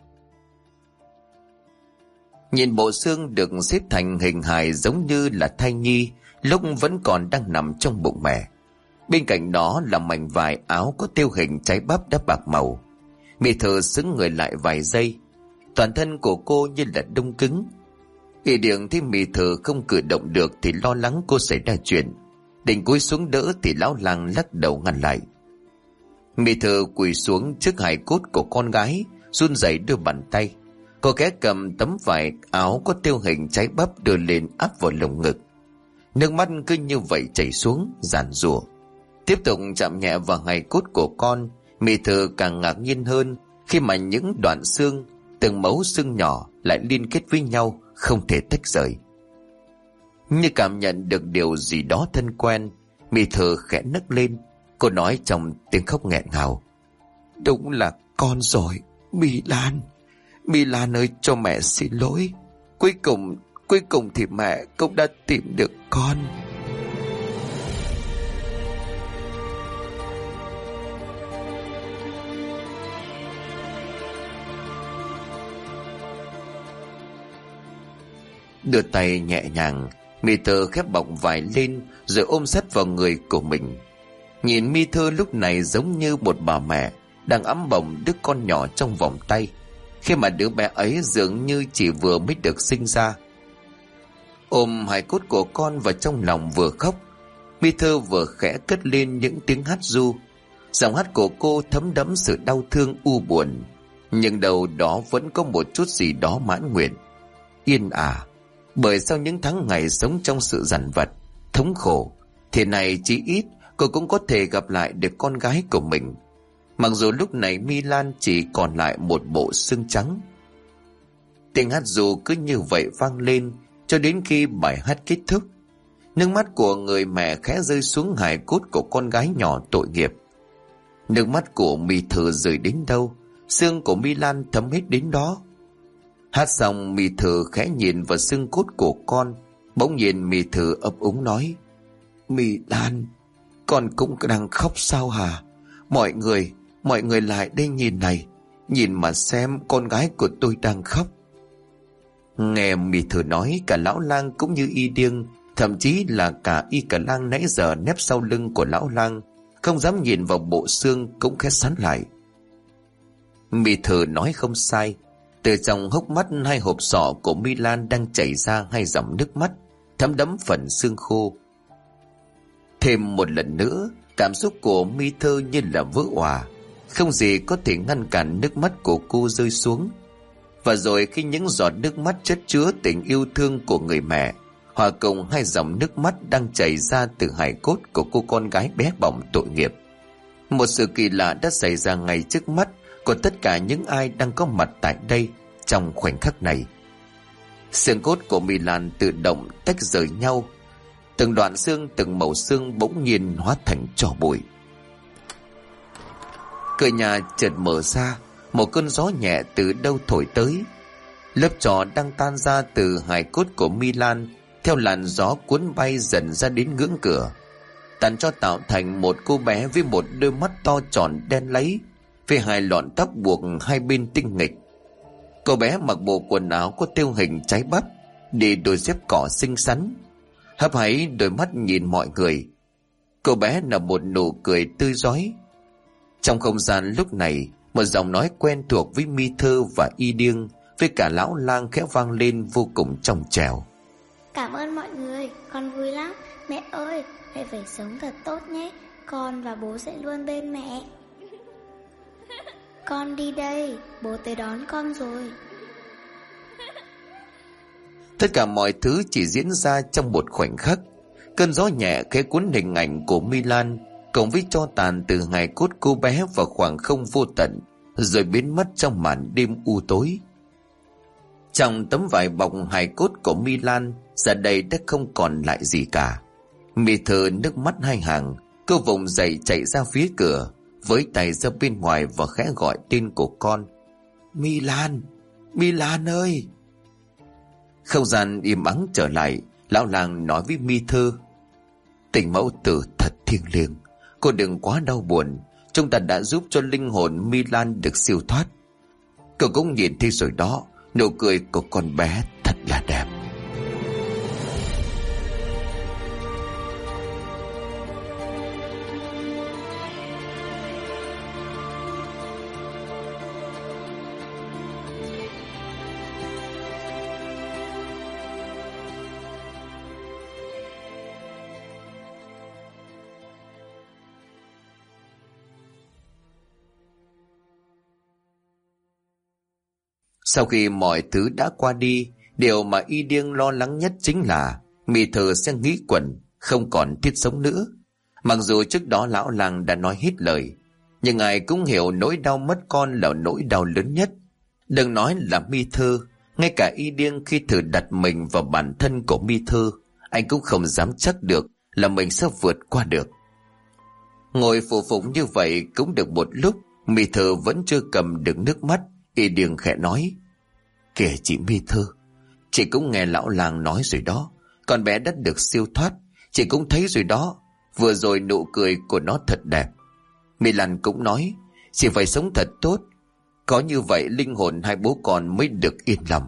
Nhìn bộ xương được xếp thành hình hài giống như là thai nhi lúc vẫn còn đang nằm trong bụng mẹ. Bên cạnh đó là mảnh vải áo có thêu hình trái bắp đã bạc màu. Mi Thư sững người lại vài giây, toàn thân của cô như là đông cứng. Y Điêng thấy Mi Thư không cử động được thì lo lắng cô xảy ra chuyện, định cúi xuống đỡ thì lão lang lắc đầu ngăn lại. Mi Thư quỳ xuống trước hài cốt của con gái, run rẩy đưa bàn tay. Cô ghé cầm tấm vải áo có thêu hình trái bắp đưa lên áp vào lồng ngực. Nước mắt cứ như vậy chảy xuống, giàn giụa. Tiếp tục chạm nhẹ vào hài cốt của con, Mi Thư càng ngạc nhiên hơn khi mà những đoạn xương, từng mẩu xương nhỏ lại liên kết với nhau, không thể tách rời. Như cảm nhận được điều gì đó thân quen, Mi Thư khẽ nấc lên. Cô nói trong tiếng khóc nghẹn ngào: Đúng là con rồi, Mi Lan. Mi Lan ơi, cho mẹ xin lỗi. Cuối cùng thì mẹ cũng đã tìm được con. Đưa tay nhẹ nhàng, Mi Thư khép bọc vải lên rồi ôm sát vào người của mình. Nhìn Mi Thư lúc này giống như một bà mẹ đang ẵm bồng đứa con nhỏ trong vòng tay, khi mà đứa bé ấy dường như chỉ vừa mới được sinh ra. Ôm hài cốt của con vào trong lòng vừa khóc, Mi Thư vừa khẽ cất lên những tiếng hát ru. Giọng hát của cô thấm đẫm sự đau thương u buồn, nhưng đâu đó vẫn có một chút gì đó mãn nguyện, yên ả. Bởi sau những tháng ngày sống trong sự dằn vặt, thống khổ, thì này chí ít cô cũng có thể gặp lại được con gái của mình. Mặc dù lúc này Mi Lan chỉ còn lại một bộ xương trắng. Tiếng hát ru cứ như vậy vang lên cho đến khi bài hát kết thúc. Nước mắt của người mẹ khẽ rơi xuống hài cốt của con gái nhỏ tội nghiệp. Nước mắt của Mi Thư rơi đến đâu, xương của Mi Lan thấm hết đến đó. Hát xong, Mi Thư khẽ nhìn vào xương cốt của con. Bỗng nhiên Mi Thư ấp úng nói: Mi Lan, con cũng đang khóc sao hả? Mọi mọi người lại đây nhìn này. Nhìn mà xem, con gái của tôi đang khóc. Nghe Mì Thơ nói, cả lão lang cũng như y điêng, thậm chí là cả y cả lang nãy giờ nép sau lưng của lão lang, không dám nhìn vào bộ xương cũng khẽ sắn lại. Mì Thơ nói không sai. Từ trong hốc mắt hai hộp sọ của Milan đang chảy ra hai dòng nước mắt thấm đẫm phần xương khô. Thêm một lần nữa, cảm xúc của Mi Thơ như là vỡ òa, không gì có thể ngăn cản nước mắt của cô rơi xuống. Và rồi khi những giọt nước mắt chất chứa tình yêu thương của người mẹ hòa cùng hai dòng nước mắt đang chảy ra từ hài cốt của cô con gái bé bỏng tội nghiệp, một sự kỳ lạ đã xảy ra ngay trước mắt của tất cả những ai đang có mặt tại đây trong khoảnh khắc này. Xương cốt của Milan tự động tách rời nhau, từng đoạn xương, từng mẩu xương bỗng nhiên hóa thành tro bụi. Cửa nhà chợt mở ra, một cơn gió nhẹ từ đâu thổi tới. Lớp tro đang tan ra từ hài cốt của Milan theo làn gió cuốn bay dần ra đến ngưỡng cửa. Tàn cho tạo thành một cô bé với một đôi mắt to tròn đen láy, với hai lọn tóc buộc hai bên tinh nghịch. Cô bé mặc bộ quần áo có thêu hình trái bắp, đi đôi dép cỏ xinh xắn, hấp háy đôi mắt nhìn mọi người. Cô bé nở một nụ cười tươi rói. Trong không gian lúc này, một giọng nói quen thuộc với Mi Thơ và y điêng với cả lão lang khẽ vang lên vô cùng trong trẻo. Cảm ơn mọi người, con vui lắm. Mẹ ơi, mẹ phải sống thật tốt nhé. Con và bố sẽ luôn bên mẹ. Con đi đây, bố tới đón con rồi. Tất cả mọi thứ chỉ diễn ra trong một khoảnh khắc. Cơn gió nhẹ khẽ cuốn hình ảnh của Milan cộng với tro tàn từ hài cốt cô bé vào khoảng không vô tận, rồi biến mất trong màn đêm u tối. Trong tấm vải bọc hài cốt của Milan, giờ đây đã không còn lại gì cả. Mi Thơ nước mắt hai hàng, cô vùng dậy chạy ra phía cửa, với tay ra bên ngoài và khẽ gọi tên của con. Milan, Milan ơi! Không gian im ắng trở lại. Lão làng nói với Mi Thơ: Tình mẫu tử thật thiêng liêng, cô đừng quá đau buồn. Chúng ta đã giúp cho linh hồn Milan được siêu thoát. Cậu cũng nhìn thấy rồi đó, nụ cười của con bé thật là đẹp. Sau khi mọi thứ đã qua đi, điều mà y điêng lo lắng nhất chính là Mi Thơ sẽ nghĩ quẩn, không còn thiết sống nữa. Mặc dù trước đó lão làng đã nói hết lời, nhưng ai cũng hiểu nỗi đau mất con là nỗi đau lớn nhất. Đừng nói là Mi Thơ, ngay cả y điêng khi thử đặt mình vào bản thân của Mi Thơ, anh cũng không dám chắc được là mình sẽ vượt qua được. Ngồi phù phụng như vậy cũng được một lúc, Mi Thơ vẫn chưa cầm được nước mắt. Y điêng khẽ nói: Kìa chị Mi Thơ, chị cũng nghe lão làng nói rồi đó, con bé đã được siêu thoát. Chị cũng thấy rồi đó, vừa rồi nụ cười của nó thật đẹp. Milan cũng nói chị phải sống thật tốt, có như vậy linh hồn hai bố con mới được yên lòng.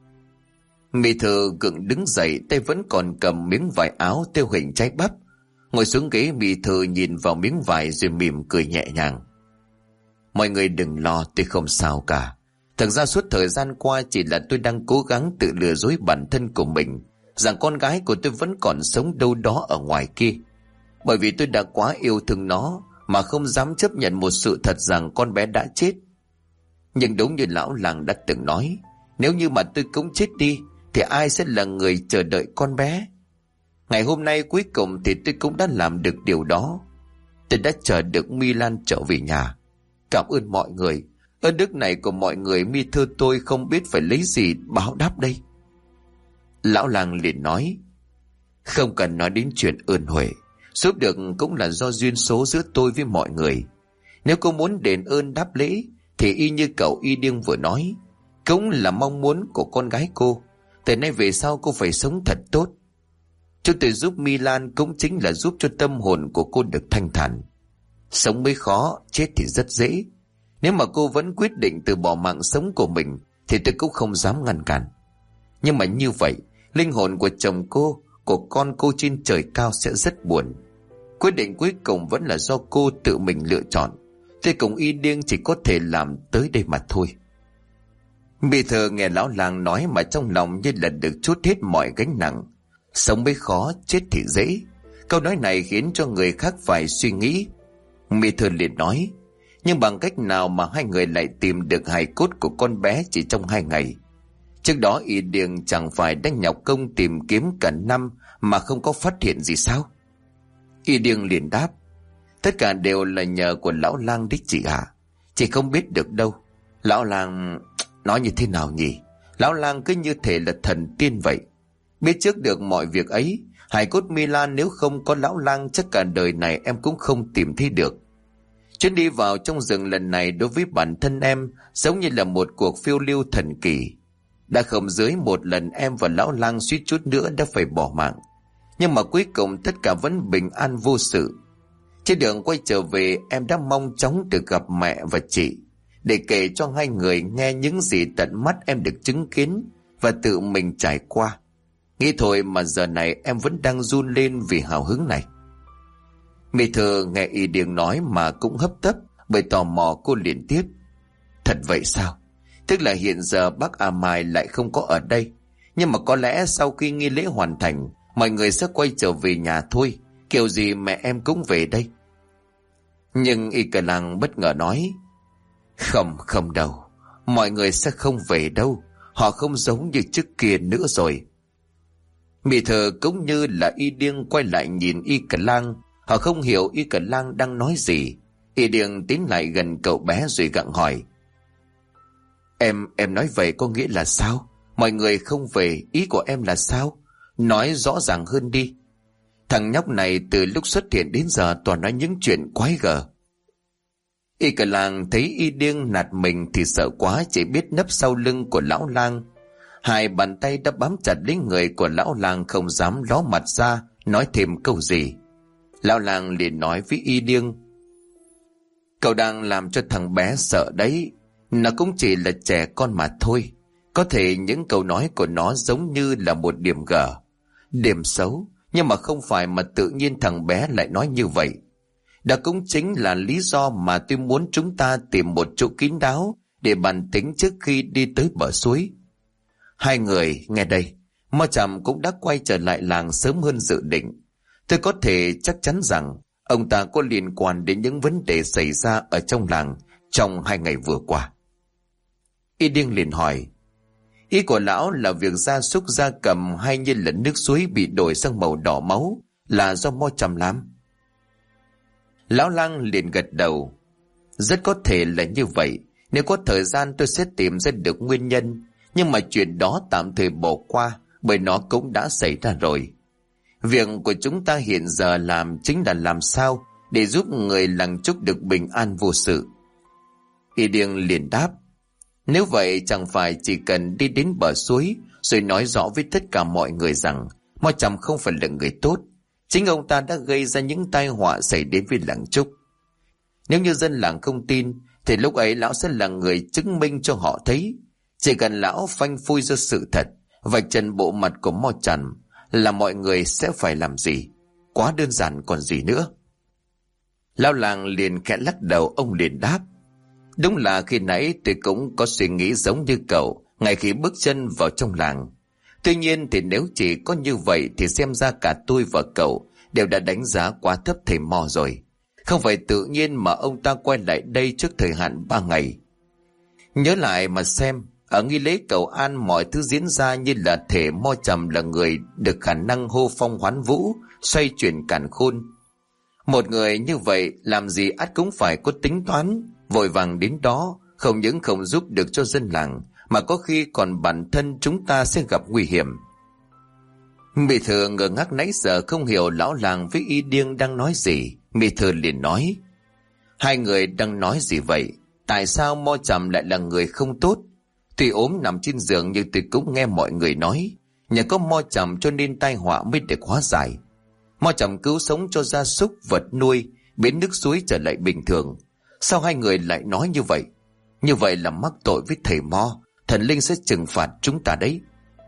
Mi Thơ gượng đứng dậy, tay vẫn còn cầm miếng vải áo thêu hình trái bắp. Ngồi xuống ghế, Mi Thơ nhìn vào miếng vải rồi mỉm cười nhẹ nhàng. Mọi người đừng lo, tôi không sao cả. Thực ra suốt thời gian qua chỉ là tôi đang cố gắng tự lừa dối bản thân của mình rằng con gái của tôi vẫn còn sống đâu đó ở ngoài kia. Bởi vì tôi đã quá yêu thương nó mà không dám chấp nhận một sự thật rằng con bé đã chết. Nhưng đúng như lão làng đã từng nói, nếu như mà tôi cũng chết đi thì ai sẽ là người chờ đợi con bé? Ngày hôm nay cuối cùng thì tôi cũng đã làm được điều đó. Tôi đã chờ được Milan trở về nhà. Cảm ơn mọi người. Ơn đức này của mọi người Mi Thơ tôi không biết phải lấy gì báo đáp đây. Lão làng liền nói: Không cần nói đến chuyện ơn huệ, giúp được cũng là do duyên số giữa tôi với mọi người. Nếu cô muốn đền ơn đáp lễ thì y như cậu y điêng vừa nói, cũng là mong muốn của con gái cô. Từ nay về sau cô phải sống thật tốt. Chúng tôi giúp Milan cũng chính là giúp cho tâm hồn của cô được thanh thản. Sống mới khó, chết thì rất dễ. Nếu mà cô vẫn quyết định từ bỏ mạng sống của mình thì tôi cũng không dám ngăn cản. Nhưng mà như vậy, linh hồn của chồng cô, của con cô trên trời cao sẽ rất buồn. Quyết định cuối cùng vẫn là do cô tự mình lựa chọn. Tôi cùng Y Điêng chỉ có thể làm tới đây mà thôi. Mỹ Thơ nghe lão làng nói mà trong lòng như là được trút hết mọi gánh nặng. Sống mới khó, chết thì dễ. Câu nói này khiến cho người khác phải suy nghĩ. Mỹ Thơ liền nói, nhưng bằng cách nào mà hai người lại tìm được hài cốt của con bé chỉ trong 2 ngày? Trước đó Y Điêng chẳng phải đã nhọc công tìm kiếm cả năm mà không có phát hiện gì sao? Y Điêng liền đáp, tất cả đều là nhờ của lão lang đích chị ạ. Chị không biết được đâu. Lão lang nói như thế nào nhỉ? Lão lang cứ như thể là thần tiên vậy. Biết trước được mọi việc ấy. Hài cốt Milan nếu không có lão lang chắc cả đời này em cũng không tìm thấy được. Chuyến đi vào trong rừng lần này đối với bản thân em giống như là một cuộc phiêu lưu thần kỳ. Đã không dưới một lần em và lão lang suýt chút nữa đã phải bỏ mạng. Nhưng mà cuối cùng tất cả vẫn bình an vô sự. Trên đường quay trở về em đã mong chóng được gặp mẹ và chị, để kể cho hai người nghe những gì tận mắt em được chứng kiến và tự mình trải qua. Nghĩ thôi mà giờ này em vẫn đang run lên vì hào hứng này. Mỹ Thơ nghe Y Điêng nói mà cũng hấp tấp, bởi tò mò cô liền tiếp. Thật vậy sao? Tức là hiện giờ bác A Mai lại không có ở đây. Nhưng mà có lẽ sau khi nghi lễ hoàn thành, mọi người sẽ quay trở về nhà thôi. Kiểu gì mẹ em cũng về đây. Nhưng Y Cờ Lang bất ngờ nói, không đâu, mọi người sẽ không về đâu. Họ không giống như trước kia nữa rồi. Mỹ Thơ cũng như là Y Điêng quay lại nhìn Y Cờ Lang. Họ không hiểu Y Cờ Lang đang nói gì. Y Điêng tiến lại gần cậu bé rồi gặng hỏi, Em nói vậy có nghĩa là sao? Mọi người không về, ý của em là sao? Nói rõ ràng hơn đi. Thằng nhóc này từ lúc xuất hiện đến giờ toàn nói những chuyện quái gở. Y Cờ Lang thấy Y Điêng nạt mình thì sợ quá, chỉ biết nấp sau lưng của lão lang. Hai bàn tay đã bám chặt lấy người của lão lang, không dám ló mặt ra nói thêm câu gì. Lão lang liền nói với Y Điêng, cậu đang làm cho thằng bé sợ đấy. Nó cũng chỉ là trẻ con mà thôi. Có thể những câu nói của nó giống như là một điểm gở, điểm xấu, nhưng mà không phải mà tự nhiên thằng bé lại nói như vậy. Đó cũng chính là lý do mà tôi muốn chúng ta tìm một chỗ kín đáo để bàn tính trước khi đi tới bờ suối. Hai người nghe đây, Mo Trầm cũng đã quay trở lại làng sớm hơn dự định. Tôi có thể chắc chắn rằng ông ta có liên quan đến những vấn đề xảy ra ở trong làng trong 2 ngày vừa qua. Y Điêng liền hỏi, ý của lão là việc gia súc gia cầm hay như là nước suối bị đổi sang màu đỏ máu là do Mo Trầm làm? Lão lang liền gật đầu, rất có thể là như vậy. Nếu có thời gian tôi sẽ tìm ra được nguyên nhân. Nhưng mà chuyện đó tạm thời bỏ qua, bởi nó cũng đã xảy ra rồi. Việc của chúng ta hiện giờ làm chính là làm sao để giúp người làng Trúc được bình an vô sự. Y Điêng liền đáp, nếu vậy chẳng phải chỉ cần đi đến bờ suối rồi nói rõ với tất cả mọi người rằng Mo Trầm không phải là người tốt. Chính ông ta đã gây ra những tai họa xảy đến với làng Trúc. Nếu như dân làng không tin thì lúc ấy lão sẽ là người chứng minh cho họ thấy. Chỉ cần lão phanh phui ra sự thật, vạch trần bộ mặt của Mo Trầm là mọi người sẽ phải làm gì. Quá đơn giản còn gì nữa. Lão làng liền khẽ lắc đầu, ông liền đáp, đúng là khi nãy tôi cũng có suy nghĩ giống như cậu ngay khi bước chân vào trong làng. Tuy nhiên thì nếu chỉ có như vậy thì xem ra cả tôi và cậu đều đã đánh giá quá thấp thầy Mo rồi. Không phải tự nhiên mà ông ta quay lại đây trước thời hạn 3 ngày. Nhớ lại mà xem, ở nghi lễ cầu an mọi thứ diễn ra như là thể Mo Trầm là người được khả năng hô phong hoán vũ, xoay chuyển càn khôn. Một người như vậy làm gì ắt cũng phải có tính toán. Vội vàng đến đó không những không giúp được cho dân làng, mà có khi còn bản thân chúng ta sẽ gặp nguy hiểm. Mỹ Thơ ngơ ngác nãy giờ không hiểu lão làng với Y Điêng đang nói gì. Mỹ Thơ liền nói, hai người đang nói gì vậy? Tại sao Mo Trầm lại là người không tốt? Tuy ốm nằm trên giường nhưng tôi cũng nghe mọi người nói nhờ có Mo Trầm cho nên tai họa mới được hóa giải. Mo Trầm cứu sống cho gia súc vật nuôi biến nước suối trở lại bình thường. Sao hai người lại nói như vậy? Như vậy là mắc tội với thầy Mo, thần linh sẽ trừng phạt chúng ta đấy.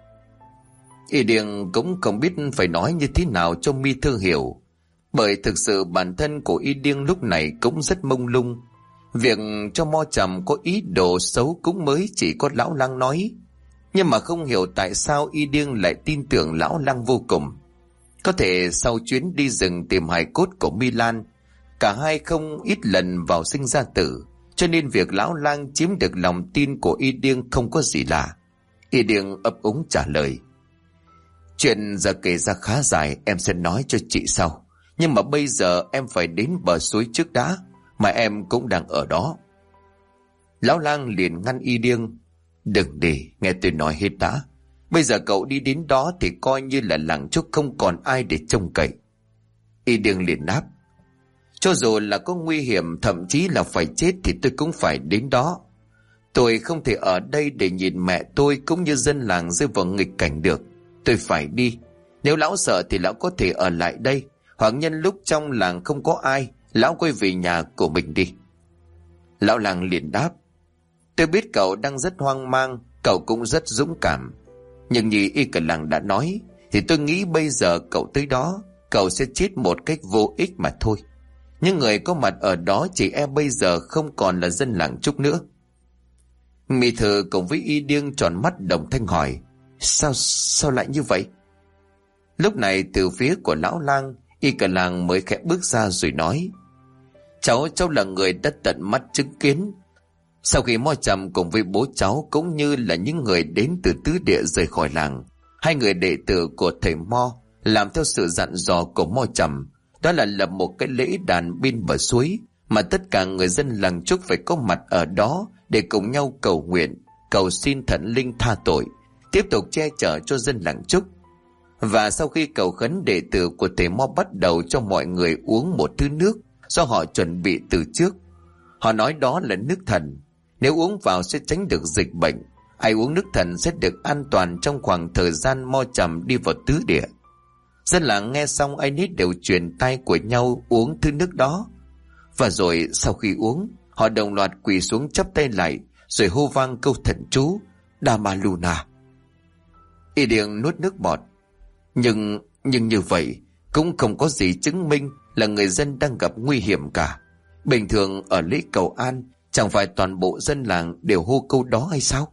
Y Điền cũng không biết phải nói như thế nào cho Mi Thư hiểu, bởi thực sự bản thân của Y Điền lúc này cũng rất mông lung. Việc cho Mo Trầm có ý đồ xấu cũng mới chỉ có lão lang nói, nhưng mà không hiểu tại sao Y Điền lại tin tưởng lão lang vô cùng. Có thể sau chuyến đi rừng tìm hài cốt của Mi Lan, cả hai không ít lần vào sinh ra tử, cho nên việc lão lang chiếm được lòng tin của Y Điền không có gì lạ. Y Điền ấp úng trả lời: chuyện giờ kể ra khá dài, em sẽ nói cho chị sau. Nhưng mà bây giờ em phải đến bờ suối trước đã, mà em cũng đang ở đó. Lão lang liền ngăn Y Điền: đừng đi, nghe tôi nói hết đã. Bây giờ cậu đi đến đó thì coi như là làng chúc không còn ai để trông cậy. Y Điền liền đáp: cho dù là có nguy hiểm, thậm chí là phải chết thì tôi cũng phải đến đó. Tôi không thể ở đây để nhìn mẹ tôi cũng như dân làng rơi vào nghịch cảnh được. Tôi phải đi. Nếu lão sợ thì lão có thể ở lại đây, hoặc nhân lúc trong làng không có ai, lão quay về nhà của mình đi. Lão làng liền đáp: tôi biết cậu đang rất hoang mang, cậu cũng rất dũng cảm, nhưng như Y Cả Làng đã nói thì tôi nghĩ bây giờ cậu tới đó, cậu sẽ chết một cách vô ích mà thôi. Những người có mặt ở đó chỉ e bây giờ không còn là dân làng Trúc nữa. Mi Thư cùng với Y Điền tròn mắt đồng thanh hỏi: Sao lại như vậy? Lúc này từ phía của lão lang, Y Cả Làng mới khẽ bước ra rồi nói: cháu là người đã tận mắt chứng kiến. Sau khi Mo Trầm cùng với bố cháu cũng như là những người đến từ tứ địa rời khỏi làng, hai người đệ tử của thầy Mo làm theo sự dặn dò của Mo Trầm, đó là lập một cái lễ đàn bên bờ suối mà tất cả người dân làng Trúc phải có mặt ở đó để cùng nhau cầu nguyện, cầu xin thần linh tha tội, tiếp tục che chở cho dân làng Trúc. Và sau khi cầu khấn, đệ tử của thầy Mo bắt đầu cho mọi người uống một thứ nước do họ chuẩn bị từ trước. Họ nói đó là nước thần, nếu uống vào sẽ tránh được dịch bệnh. Ai uống nước thần sẽ được an toàn trong khoảng thời gian Mo Trầm đi vào tứ địa. Dân làng nghe xong ai nấy đều truyền tay của nhau uống thứ nước đó. Và rồi sau khi uống, họ đồng loạt quỳ xuống chắp tay lại rồi hô vang câu thần chú Dama Luna. Y Điền nuốt nước bọt. Nhưng như vậy cũng không có gì chứng minh là người dân đang gặp nguy hiểm cả. Bình thường ở lễ cầu an chẳng phải toàn bộ dân làng đều hô câu đó hay sao?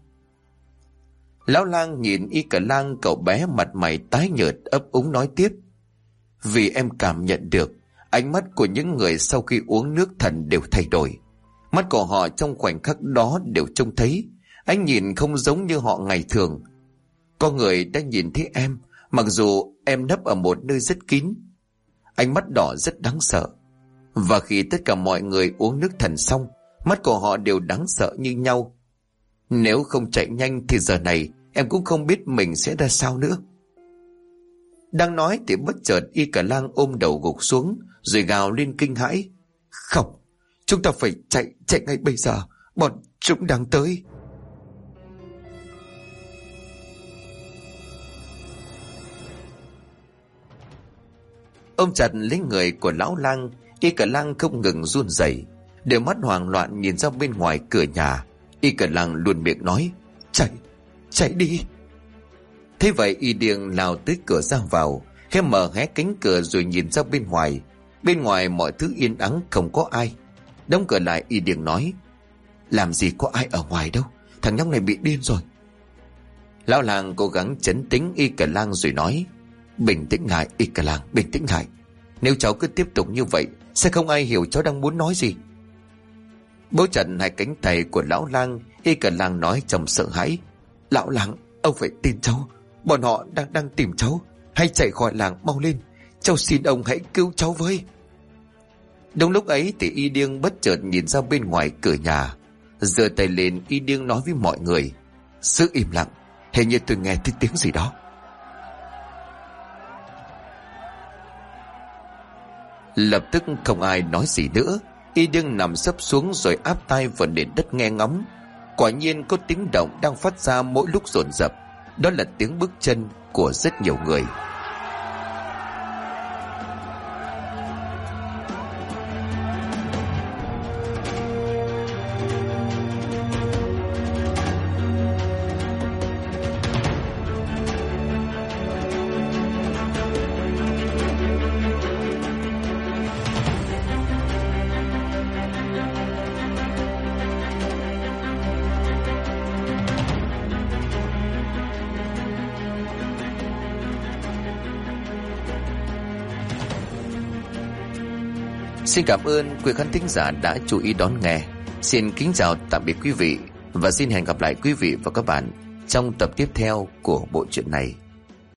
Lão lang nhìn Y Cả Lang, cậu bé mặt mày tái nhợt ấp úng nói tiếp: vì em cảm nhận được ánh mắt của những người sau khi uống nước thần đều thay đổi. Mắt của họ trong khoảnh khắc đó đều trông thấy ánh nhìn không giống như họ ngày thường. Có người đã nhìn thấy em, mặc dù em nấp ở một nơi rất kín. Ánh mắt đỏ rất đáng sợ. Và khi tất cả mọi người uống nước thần xong, mắt của họ đều đáng sợ như nhau. Nếu không chạy nhanh thì giờ này em cũng không biết mình sẽ ra sao nữa. Đang nói thì bất chợt Y Cả Lang ôm đầu gục xuống rồi gào lên kinh hãi: không, chúng ta phải chạy ngay bây giờ, bọn chúng đang tới. Ôm chặt lấy người của lão lang, Y Cả Lang không ngừng run rẩy, đôi mắt hoảng loạn nhìn ra bên ngoài cửa nhà. Y Cả Lang luôn miệng nói: chạy đi. Thế vậy Y Điền lao tới cửa ra vào, khẽ mở hé cánh cửa rồi nhìn ra bên ngoài. Bên ngoài mọi thứ yên ắng, không có ai. Đóng cửa lại, Y Điền nói: làm gì có ai ở ngoài đâu, thằng nhóc này bị điên rồi. Lão làng cố gắng trấn tĩnh Y Cả Lang rồi nói: bình tĩnh lại Y Cả Lang, bình tĩnh lại. Nếu cháu cứ tiếp tục như vậy sẽ không ai hiểu cháu đang muốn nói gì. Bấu chặt hai cánh tay của lão lang, Y Cả Lang nói trong sợ hãi: lão lang, ông phải tin cháu, bọn họ đang tìm cháu, hãy chạy khỏi làng mau lên, cháu xin ông hãy cứu cháu với. Đúng lúc ấy thì Y Điền bất chợt nhìn ra bên ngoài cửa nhà, giơ tay lên. Y Điền nói với mọi người: giữ im lặng, hình như tôi nghe thấy tiếng gì đó. Lập tức không ai nói gì nữa. Y Điền nằm sấp xuống rồi áp tay vào nền đất nghe ngóng. Quả nhiên có tiếng động đang phát ra mỗi lúc dồn dập, đó là tiếng bước chân của rất nhiều người. Xin cảm ơn quý khán thính giả đã chú ý đón nghe. Xin kính chào tạm biệt quý vị và xin hẹn gặp lại quý vị và các bạn trong tập tiếp theo của bộ truyện này.